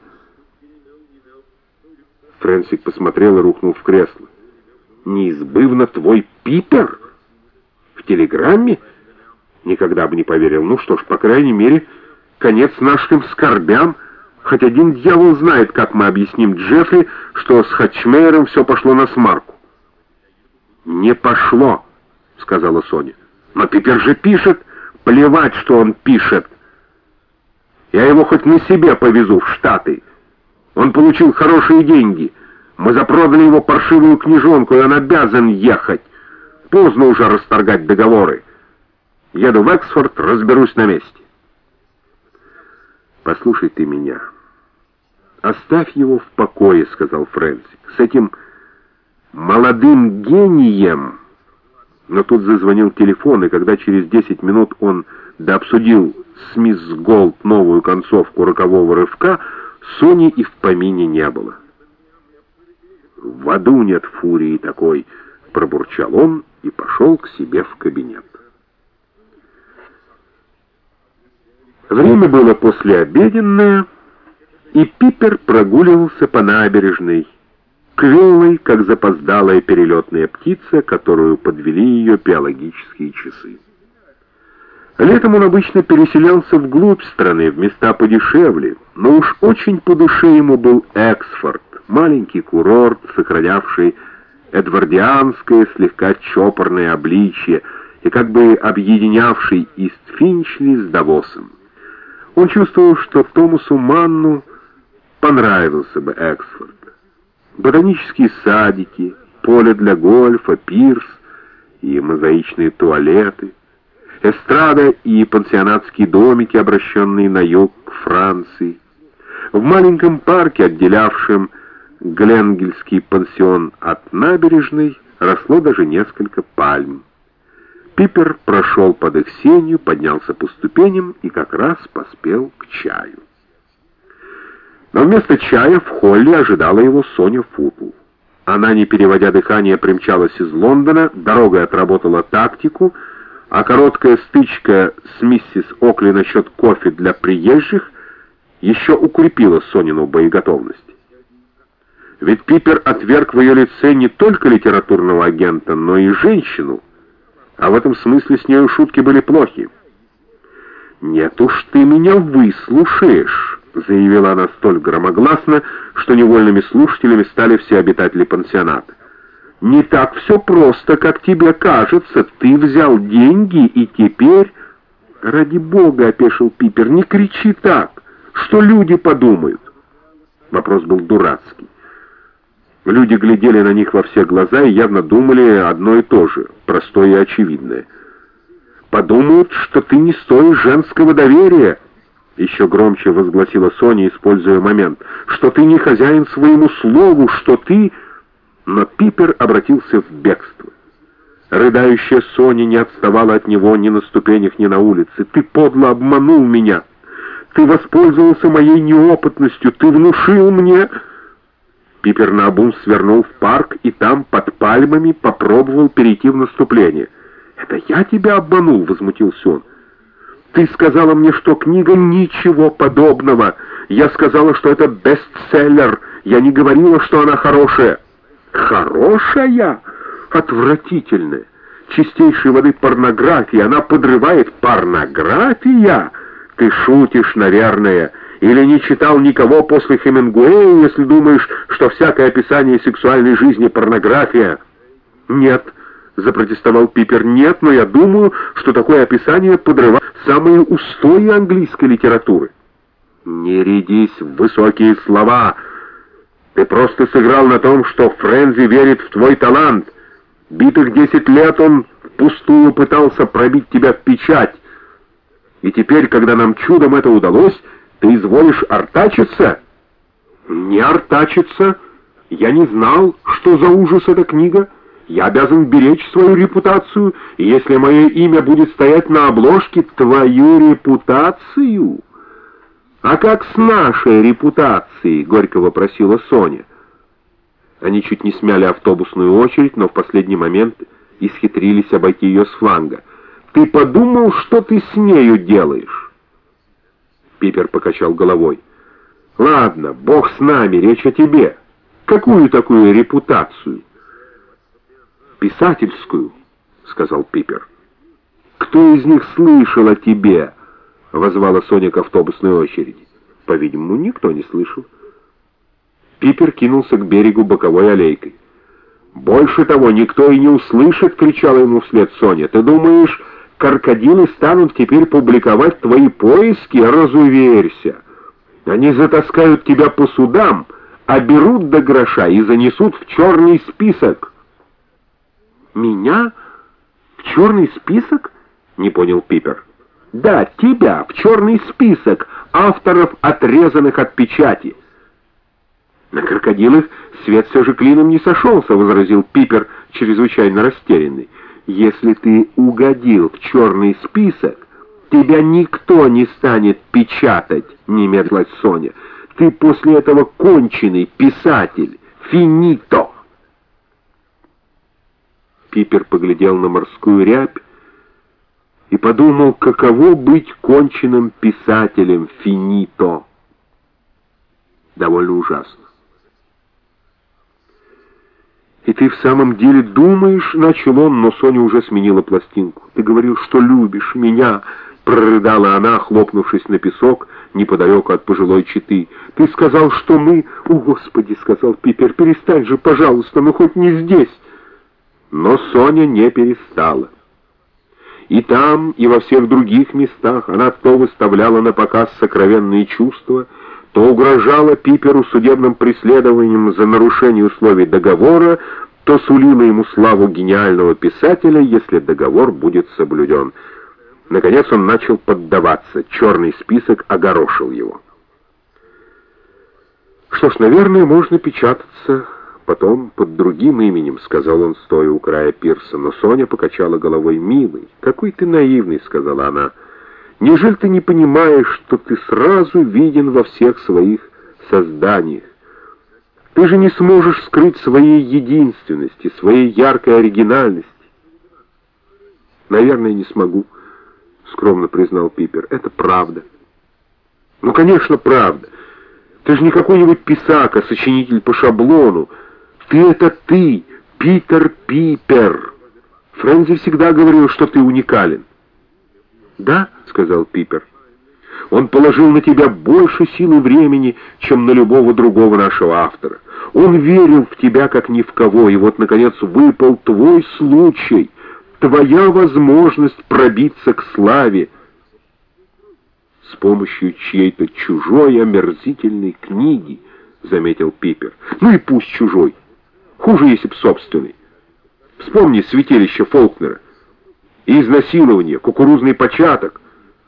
Фрэнсик посмотрел и рухнул в кресло. «Неизбывно твой Пипер? В телеграмме? Никогда бы не поверил. Ну что ж, по крайней мере, конец нашим скорбям. Хоть один дьявол знает, как мы объясним Джеффри, что с Хатчмейером все пошло на смарку». «Не пошло», — сказала Соня. «Но Пипер же пишет». «Плевать, что он пишет. Я его хоть на себе повезу в Штаты. Он получил хорошие деньги. Мы запродали его паршивую книжонку, и он обязан ехать. Поздно уже расторгать договоры. Еду в Эксфорд, разберусь на месте». «Послушай ты меня. Оставь его в покое», — сказал Фрэнсик. «С этим молодым гением...» Но тут зазвонил телефон, и когда через десять минут он дообсудил с мисс Голд новую концовку рокового рывка, Сони и в помине не было. «В аду нет фурии такой», — пробурчал он и пошел к себе в кабинет. Время было послеобеденное, и Пипер прогуливался по набережной, квелой, как запоздалая перелетная птица, которую подвели ее биологические часы. Летом он обычно переселялся вглубь страны, в места подешевле, но уж очень по душе ему был Эксфорд, маленький курорт, сохранявший эдвардианское, слегка чопорное обличье и как бы объединявший Ист-Финчли с Давосом. Он чувствовал, что Томасу Манну понравился бы Эксфорд. Ботанические садики, поле для гольфа, пирс и мозаичные туалеты, эстрада и пансионатские домики, обращенные на юг к Франции. В маленьком парке, отделявшем Гленгельский пансион от набережной, росло даже несколько пальм. Пипер прошел под их сенью, поднялся по ступеням и как раз поспел к чаю. Но вместо чая в холле ожидала его Соня Футл. Она, не переводя дыхание, примчалась из Лондона, дорогой отработала тактику, а короткая стычка с миссис Окли насчет кофе для приезжих еще укрепила Сонину боеготовность. Ведь Пипер отверг в ее лице не только литературного агента, но и женщину, а в этом смысле с нею шутки были плохи. «Нет уж, ты меня выслушаешь», — заявила она столь громогласно, что невольными слушателями стали все обитатели пансионата. «Не так все просто, как тебе кажется. Ты взял деньги и теперь...» «Ради бога», — опешил Пипер, — «не кричи так. Что люди подумают?» Вопрос был дурацкий. Люди глядели на них во все глаза и явно думали одно и то же, простое и очевидное. «Подумают, что ты не стоишь женского доверия», — еще громче возгласила Соня, используя момент, «что ты не хозяин своему слову, что ты...» Но Пипер обратился в бегство. Рыдающая Соня не отставала от него ни на ступенях, ни на улице. «Ты подло обманул меня! Ты воспользовался моей неопытностью! Ты внушил мне...» Пипер наобум свернул в парк и там, под пальмами, попробовал перейти в наступление. «Это я тебя обманул!» — возмутился он. «Ты сказала мне, что книга ничего подобного. Я сказала, что это бестселлер. Я не говорила, что она хорошая». «Хорошая? Отвратительная. Чистейшей воды порнография. Она подрывает порнография. Ты шутишь, наверное. Или не читал никого после Хемингуэя, если думаешь, что всякое описание сексуальной жизни порнография?» «Нет», — запротестовал Пипер, — «нет, но я думаю, что такое описание подрывает самые устои английской литературы». «Не рядись в высокие слова. Ты просто сыграл на том, что Френзи верит в твой талант. Битых десять лет он впустую пытался пробить тебя в печать. И теперь, когда нам чудом это удалось, ты изволишь артачиться?» «Не артачиться. Я не знал, что за ужас эта книга. Я обязан беречь свою репутацию, и если мое имя будет стоять на обложке, твою репутацию...» «А как с нашей репутацией?» — горько вопросила Соня. Они чуть не смяли автобусную очередь, но в последний момент исхитрились обойти ее с фланга. «Ты подумал, что ты с нею делаешь?» Пипер покачал головой. «Ладно, бог с нами, речь о тебе. Какую такую репутацию?» «Писательскую», — сказал Пипер. «Кто из них слышал о тебе?» — возвала Соня к автобусной очереди. По-видимому, никто не слышал. Пипер кинулся к берегу боковой аллейкой. «Больше того, никто и не услышит!» — кричала ему вслед Соня. «Ты думаешь, крокодилы станут теперь публиковать твои поиски? Разуверься! Они затаскают тебя по судам, оберут до гроша и занесут в черный список!» «Меня? В черный список?» — не понял Пипер. «Да, тебя, в черный список авторов, отрезанных от печати». «На крокодилах свет все же клином не сошелся», — возразил Пипер, чрезвычайно растерянный. «Если ты угодил в черный список, тебя никто не станет печатать», — не медлила Соня. «Ты после этого конченый писатель. Финито!» Пипер поглядел на морскую рябь и подумал, каково быть конченным писателем. Финито. Довольно ужасно. «И ты в самом деле думаешь?» — начал он, но Соня уже сменила пластинку. «Ты говорил, что любишь меня», — прорыдала она, хлопнувшись на песок неподалеку от пожилой четы. «Ты сказал, что мы...» «О, Господи!» — сказал Пипер. «Перестань же, пожалуйста, ну хоть не здесь». Но Соня не перестала. И там, и во всех других местах она то выставляла на показ сокровенные чувства, то угрожала Пиперу судебным преследованием за нарушение условий договора, то сулила ему славу гениального писателя, если договор будет соблюден. Наконец он начал поддаваться, черный список огорошил его. «Что ж, наверное, можно печататься потом под другим именем», — сказал он, стоя у края пирса. Но Соня покачала головой. «Милый, какой ты наивный», — сказала она. «Неужели ты не понимаешь, что ты сразу виден во всех своих созданиях? Ты же не сможешь скрыть своей единственности, своей яркой оригинальности». «Наверное, не смогу», — скромно признал Пипер. «Это правда». «Ну, конечно, правда. Ты же не какой-нибудь писак, а сочинитель по шаблону. Ты — это ты, Питер Пипер. Френзи всегда говорил, что ты уникален». «Да», — сказал Пипер. «Он положил на тебя больше сил и времени, чем на любого другого нашего автора. Он верил в тебя, как ни в кого, и вот, наконец, выпал твой случай, твоя возможность пробиться к славе с помощью чьей-то чужой омерзительной книги», — заметил Пипер. «Ну и пусть чужой. Хуже, если б собственный. Вспомни «Святилище» Фолкнера. И изнасилование, кукурузный початок».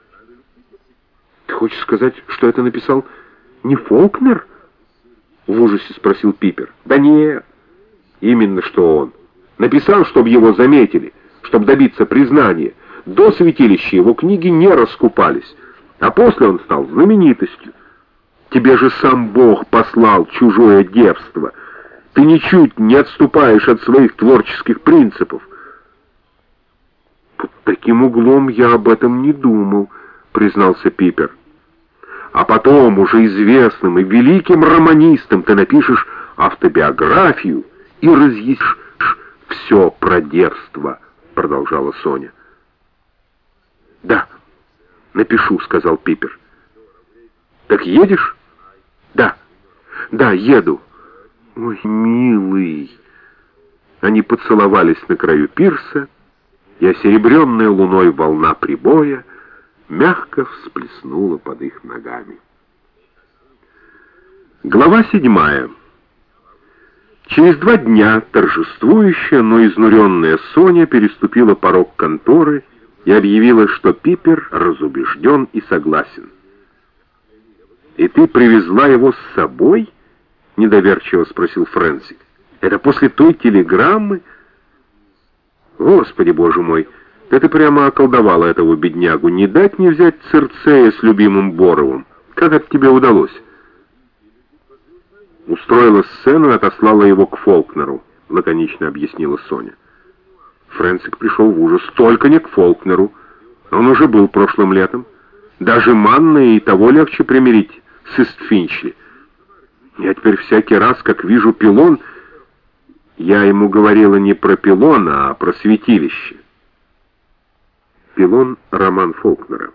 «Ты хочешь сказать, что это написал не Фолкнер?» — в ужасе спросил Пипер. «Да нет, именно что он. Написал, чтобы его заметили, чтобы добиться признания. До святилища его книги не раскупались, а после он стал знаменитостью. Тебе же сам Бог послал чужое девство. Ты ничуть не отступаешь от своих творческих принципов. Под таким углом я об этом не думал, признался Пипер. А потом уже известным и великим романистом ты напишешь автобиографию и разъяснишь все про девство, продолжала Соня. Да, напишу, сказал Пипер. Так едешь? Да, да, еду. Ой, милый. Они поцеловались на краю пирса, и осеребренная луной волна прибоя мягко всплеснула под их ногами. Глава седьмая. Через два дня торжествующая, но изнуренная Соня переступила порог конторы и объявила, что Пипер разубежден и согласен. «И ты привезла его с собой?» — недоверчиво спросил Фрэнсик. «Это после той телеграммы?» «Господи, боже мой, да ты прямо околдовала этого беднягу. Не дать не взять Цирцея с любимым Боровым. Как это тебе удалось?» «Устроила сцену и отослала его к Фолкнеру», — лаконично объяснила Соня. Фрэнсик пришел в ужас. «Только не к Фолкнеру. Он уже был прошлым летом. Даже Манна и того легче примирить с Истфинчли. Я теперь всякий раз, как вижу пилон...» Я ему говорила не про пилон, а про святилище. Пилон — роман Фолкнера.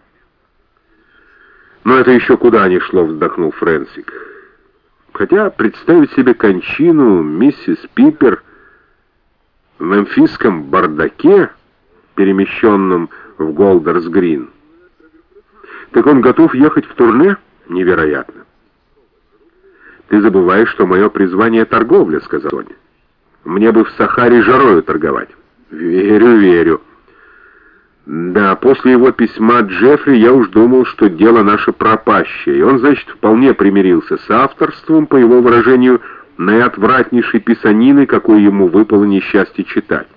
«Но это еще куда ни шло», — вздохнул Фрэнсик. «Хотя представить себе кончину миссис Пипер в мемфисском бардаке, перемещенном в Голдерс-Грин. Так он готов ехать в турне? Невероятно». «Ты забываешь, что мое призвание — торговля», — сказал Соня. «Мне бы в Сахаре жарою торговать». «Верю, верю». «Да, после его письма Джеффри я уж думал, что дело наше пропащее, и он, значит, вполне примирился с авторством, по его выражению, наиотвратнейшей писанины, какую ему выпало несчастье читать.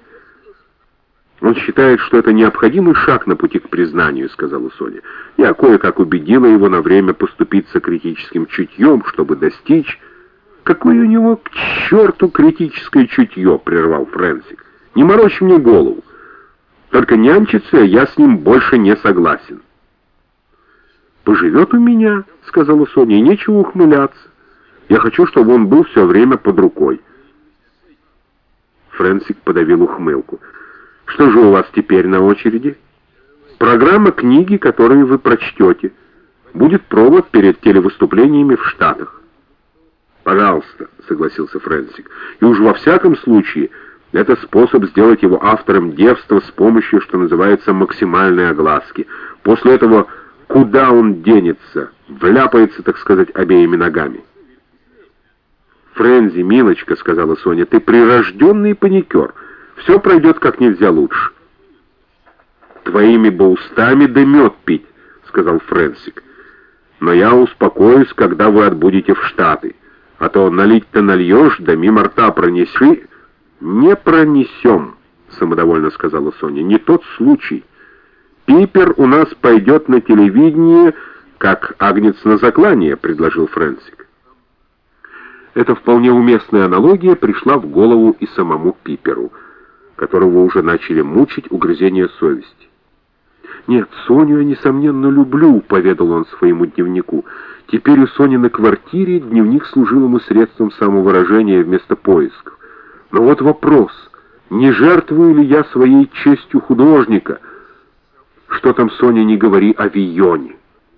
Он считает, что это необходимый шаг на пути к признанию», — сказала Соня. «Я кое-как убедила его на время поступиться критическим чутьем, чтобы достичь...» «Какое у него к черту критическое чутье?» — прервал Фрэнсик. «Не морочь мне голову. Только нянчиться я с ним больше не согласен». «Поживет у меня», — сказала Соня, — «и нечего ухмыляться. Я хочу, чтобы он был все время под рукой». Фрэнсик подавил ухмылку. «Что же у вас теперь на очереди?» «Программа книги, которые вы прочтете. Будет провод перед телевыступлениями в Штатах». «Пожалуйста», — согласился Фрэнсик. «И уж во всяком случае, это способ сделать его автором девства с помощью, что называется, максимальной огласки. После этого куда он денется? Вляпается, так сказать, обеими ногами». «Фрэнзи, милочка», — сказала Соня, — «ты прирожденный паникер. Все пройдет как нельзя лучше». «Твоими бы устами да мед пить», — сказал Фрэнсик. «Но я успокоюсь, когда вы отбудете в Штаты. А то налить-то нальешь, да мимо рта пронеси». «Не пронесем», — самодовольно сказала Соня. «Не тот случай. Пипер у нас пойдет на телевидение, как агнец на заклание», — предложил Фрэнсик. Эта вполне уместная аналогия пришла в голову и самому Пиперу, которого уже начали мучить угрызения совести. «Нет, Соню я, несомненно, люблю», — поведал он своему дневнику. «Теперь у Сони на квартире дневник служил ему средством самовыражения вместо поисков. Но вот вопрос, не жертвую ли я своей честью художника? Что там, Соня, не говори о Вийоне».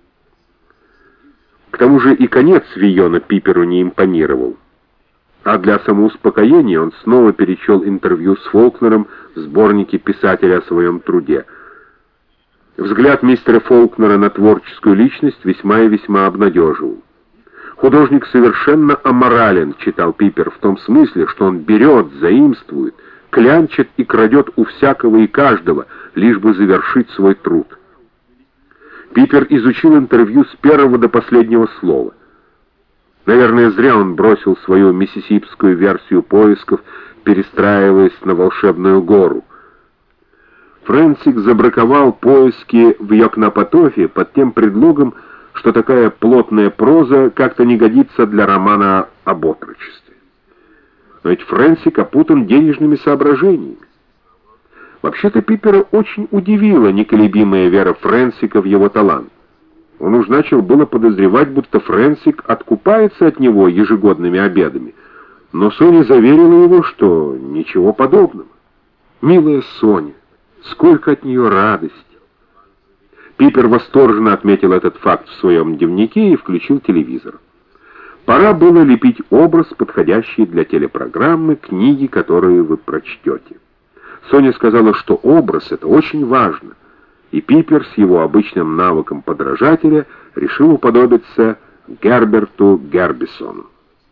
К тому же и конец Вийона Пиперу не импонировал. А для самоуспокоения он снова перечел интервью с Фолкнером в сборнике писателя о своем труде. Взгляд мистера Фолкнера на творческую личность весьма и весьма обнадеживал. «Художник совершенно аморален», — читал Пипер, в том смысле, что он берет, заимствует, клянчит и крадет у всякого и каждого, лишь бы завершить свой труд. Пипер изучил интервью с первого до последнего слова. Наверное, зря он бросил свою миссисипскую версию поисков, перестраиваясь на волшебную гору. Фрэнсик забраковал поиски в Йокнапатофе под тем предлогом, что такая плотная проза как-то не годится для романа об отрочестве. Но ведь Фрэнсик опутан денежными соображениями. Вообще-то Пипера очень удивила неколебимая вера Фрэнсика в его талант. Он уж начал было подозревать, будто Фрэнсик откупается от него ежегодными обедами, но Соня заверила его, что ничего подобного. Милая Соня, сколько от нее радости! Пипер восторженно отметил этот факт в своем дневнике и включил телевизор. Пора было лепить образ, подходящий для телепрограммы, книги, которые вы прочтете. Соня сказала, что образ — это очень важно, и Пипер с его обычным навыком подражателя решил уподобиться Герберту Гербисону.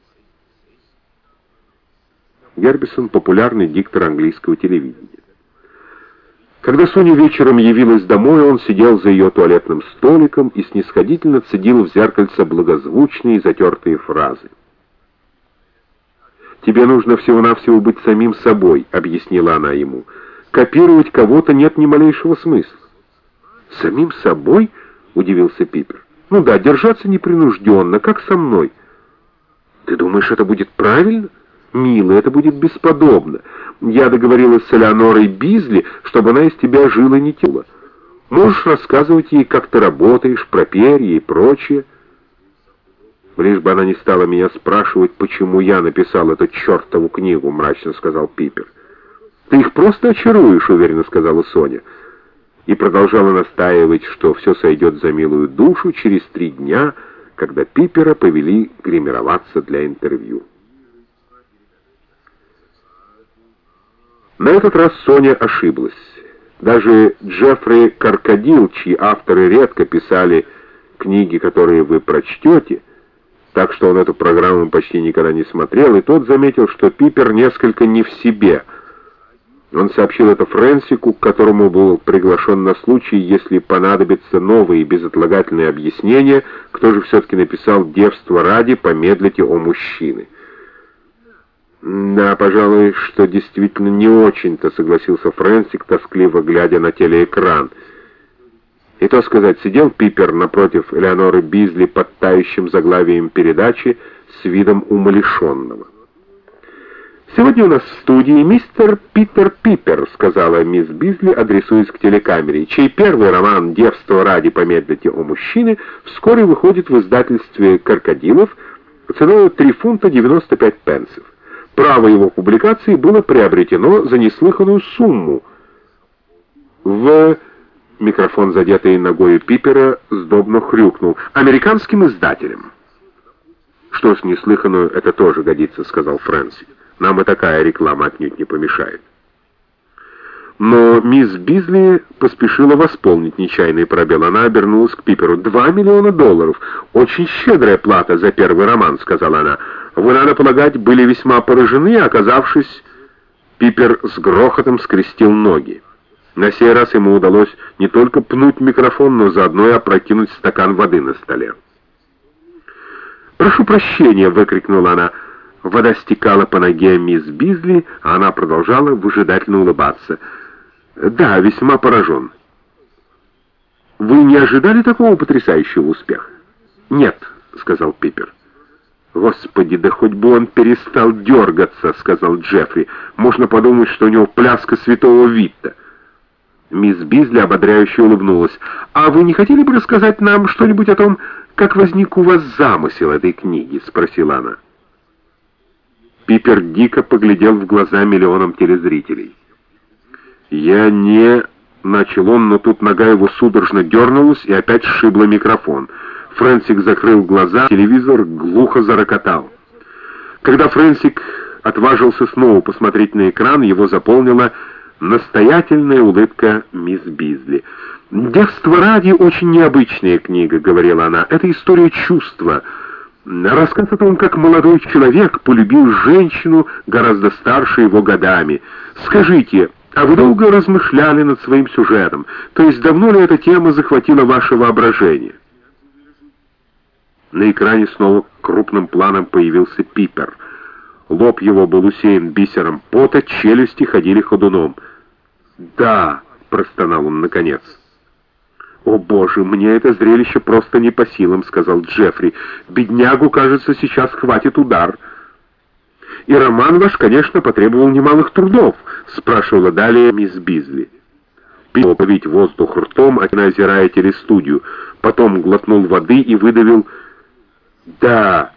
Гербисон — популярный диктор английского телевидения. Когда Соня вечером явилась домой, он сидел за ее туалетным столиком и снисходительно цедил в зеркальце благозвучные затертые фразы. «Тебе нужно всего-навсего быть самим собой», — объяснила она ему. «Копировать кого-то нет ни малейшего смысла». «Самим собой?» — удивился Пипер. «Ну да, держаться непринужденно, как со мной». «Ты думаешь, это будет правильно?» «Милый, это будет бесподобно. Я договорилась с Элеонорой Бизли, чтобы она из тебя жила не тела. Можешь рассказывать ей, как ты работаешь, про перья и прочее». «Лишь бы она не стала меня спрашивать, почему я написал эту чертову книгу», — мрачно сказал Пипер. «Ты их просто очаруешь», — уверенно сказала Соня. И продолжала настаивать, что все сойдет за милую душу через три дня, когда Пипера повели гримироваться для интервью. На этот раз Соня ошиблась. Даже Джеффри Каркадил, чьи авторы редко писали книги, которые вы прочтете, так что он эту программу почти никогда не смотрел, и тот заметил, что Пипер несколько не в себе. Он сообщил это Фрэнсику, к которому был приглашен на случай, если понадобятся новые безотлагательные объяснения, кто же все-таки написал «Девство ради, помедлите о мужчины». «Да, пожалуй, что действительно не очень-то», — согласился Фрэнсик, тоскливо глядя на телеэкран. И то сказать, сидел Пипер напротив Элеоноры Бизли под тающим заглавием передачи с видом умалишенного. «Сегодня у нас в студии мистер Питер Пипер», — сказала мисс Бизли, адресуясь к телекамере, чей первый роман «Девство ради, помедлите о мужчине» вскоре выходит в издательстве «Крокодилов» ценой три фунта девяносто пять пенсов. Право его публикации было приобретено за неслыханную сумму. В... Микрофон, задетый ногою Пипера, сдобно хрюкнул. «Американским издателем». «Что ж, неслыханную, это тоже годится», — сказал Фрэнсик. «Нам и такая реклама отнюдь не помешает». Но мисс Бизли поспешила восполнить нечаянный пробел. Она обернулась к Пиперу. «Два миллиона долларов. Очень щедрая плата за первый роман», — сказала она. «Вы, надо полагать, были весьма поражены, оказавшись...» Пипер с грохотом скрестил ноги. На сей раз ему удалось не только пнуть микрофон, но заодно и опрокинуть стакан воды на столе. «Прошу прощения!» — выкрикнула она. Вода стекала по ноге мисс Бизли, а она продолжала выжидательно улыбаться. «Да, весьма поражен». «Вы не ожидали такого потрясающего успеха?» «Нет», — сказал Пипер. «Господи, да хоть бы он перестал дергаться», — сказал Джеффри. «Можно подумать, что у него пляска святого Витта». Мисс Бизли ободряюще улыбнулась. «А вы не хотели бы рассказать нам что-нибудь о том, как возник у вас замысел этой книги?» — спросила она. Пипер дико поглядел в глаза миллионам телезрителей. «Я не...» — начал он, но тут нога его судорожно дернулась и опять сшибла микрофон. Фрэнсик закрыл глаза, телевизор глухо зарокотал. Когда Фрэнсик отважился снова посмотреть на экран, его заполнила настоятельная улыбка мисс Бизли. «Девство ради» — очень необычная книга, — говорила она. «Это история чувства. Рассказ о том, как молодой человек полюбил женщину гораздо старше его годами. Скажите, а вы долго размышляли над своим сюжетом? То есть давно ли эта тема захватила ваше воображение?» На экране снова крупным планом появился Пипер. Лоб его был усеян бисером пота, челюсти ходили ходуном. «Да», — простонал он наконец. «О, Боже, мне это зрелище просто не по силам», — сказал Джеффри. «Беднягу, кажется, сейчас хватит удар». «И роман ваш, конечно, потребовал немалых трудов», — спрашивала далее мисс Бизли. Пил повить воздух ртом, озирая телестудию, потом глотнул воды и выдавил «Да».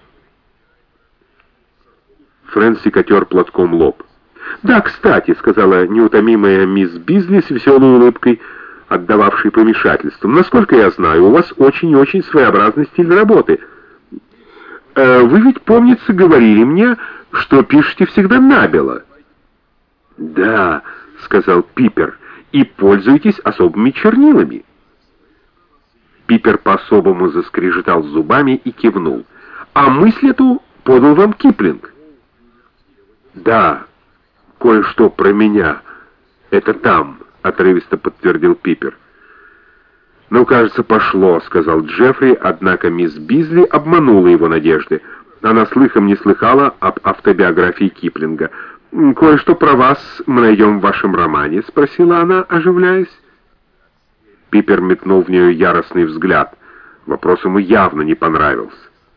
Фрэнсик отер платком лоб. «Да, кстати», — сказала неутомимая мисс Бизли с веселой улыбкой, отдававшей помешательством, «насколько я знаю, у вас очень и очень своеобразный стиль работы. Э, вы ведь, помнится, говорили мне, что пишете всегда набело». «Да», — сказал Пипер, — «и пользуетесь особыми чернилами». Пипер по-особому заскрежетал зубами и кивнул. «А мысль эту подал вам Киплинг?» «Да, кое-что про меня. Это там», — отрывисто подтвердил Пипер. «Ну, кажется, пошло», — сказал Джеффри, однако мисс Бизли обманула его надежды. Она слыхом не слыхала об автобиографии Киплинга. «Кое-что про вас мы найдем в вашем романе?» — спросила она, оживляясь. Пипер метнул в нее яростный взгляд. Вопрос ему явно не понравился.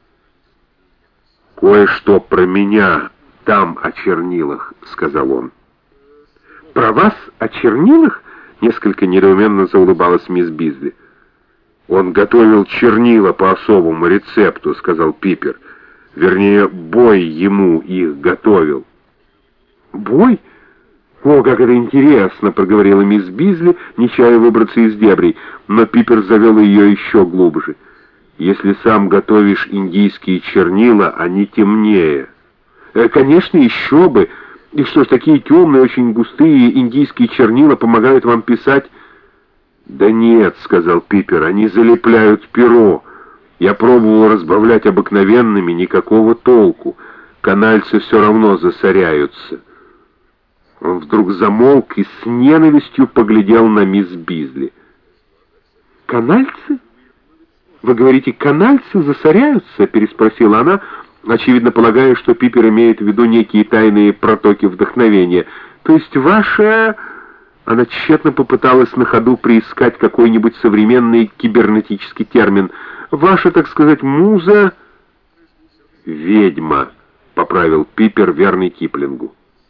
«Кое-что про меня там о чернилах», — сказал он. «Про вас о чернилах?» — несколько недоуменно заулыбалась мисс Бизли. «Он готовил чернила по особому рецепту», — сказал Пипер. «Вернее, Бой ему их готовил». «Бой? О, как это интересно!» — проговорила мисс Бизли, не чая выбраться из дебрей, но Пипер завел ее еще глубже. «Если сам готовишь индийские чернила, они темнее». Э, «Конечно, еще бы! И что ж, такие темные, очень густые индийские чернила помогают вам писать?» «Да нет», — сказал Пипер, — «они залепляют перо. Я пробовал разбавлять обыкновенными, никакого толку. Канальцы все равно засоряются». Он вдруг замолк и с ненавистью поглядел на мисс Бизли. «Канальцы? Вы говорите, канальцы засоряются?» — переспросила она, очевидно полагая, что Пипер имеет в виду некие тайные протоки вдохновения. «То есть ваша...» Она тщетно попыталась на ходу приискать какой-нибудь современный кибернетический термин. «Ваша, так сказать, муза...» «Ведьма», — поправил Пипер, верный Киплингу.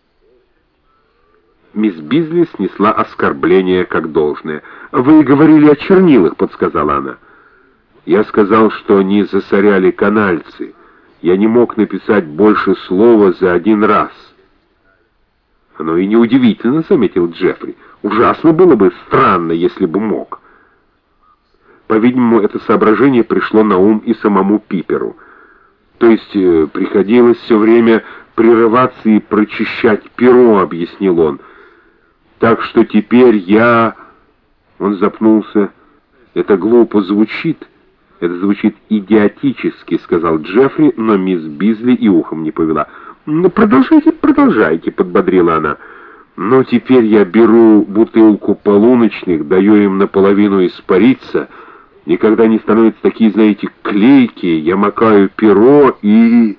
Мисс Бизли снесла оскорбление как должное. «Вы говорили о чернилах», — подсказала она. «Я сказал, что они засоряли канальцы. Я не мог написать больше слова за один раз». «Оно и неудивительно», — заметил Джеффри. «Ужасно было бы странно, если бы мог». По-видимому, это соображение пришло на ум и самому Пиперу. То есть э, приходилось все время прерываться и прочищать перо, объяснил он. «Так что теперь я...» Он запнулся. «Это глупо звучит. Это звучит идиотически», — сказал Джеффри, но мисс Бизли и ухом не повела. «Ну, продолжайте, продолжайте», — подбодрила она. «Но теперь я беру бутылку полуночных, даю им наполовину испариться. Никогда не становятся такие, знаете, клейкие. Я макаю перо и...»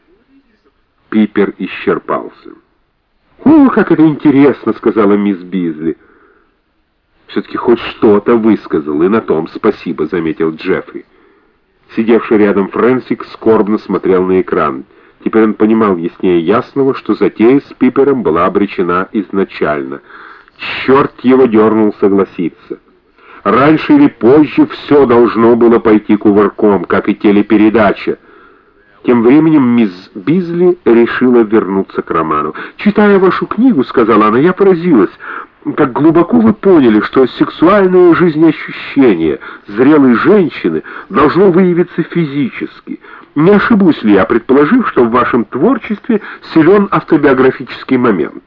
Пипер исчерпался. «О, как это интересно», — сказала мисс Бизли. «Все-таки хоть что-то высказал, и на том спасибо», — заметил Джеффри. Сидевший рядом Фрэнсик скорбно смотрел на экран. Теперь он понимал яснее ясного, что затея с Пипером была обречена изначально. Черт его дернул согласиться. Раньше или позже все должно было пойти кувырком, как и телепередача. Тем временем мисс Бизли решила вернуться к роману. «Читая вашу книгу, — сказала она, — я поразилась, как глубоко вы поняли, что сексуальное жизнеощущение зрелой женщины должно выявиться физически. Не ошибусь ли я, предположив, что в вашем творчестве силен автобиографический момент?»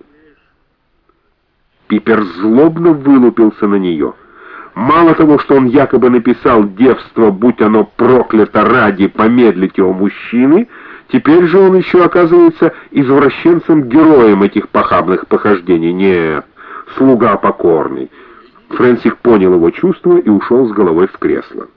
Пипер злобно вылупился на нее. Мало того, что он якобы написал «Девство, будь оно проклято ради помедлить его мужчины», теперь же он еще оказывается извращенцем-героем этих похабных похождений. Нет, слуга покорный. Фрэнсик понял его чувства и ушел с головой в кресло.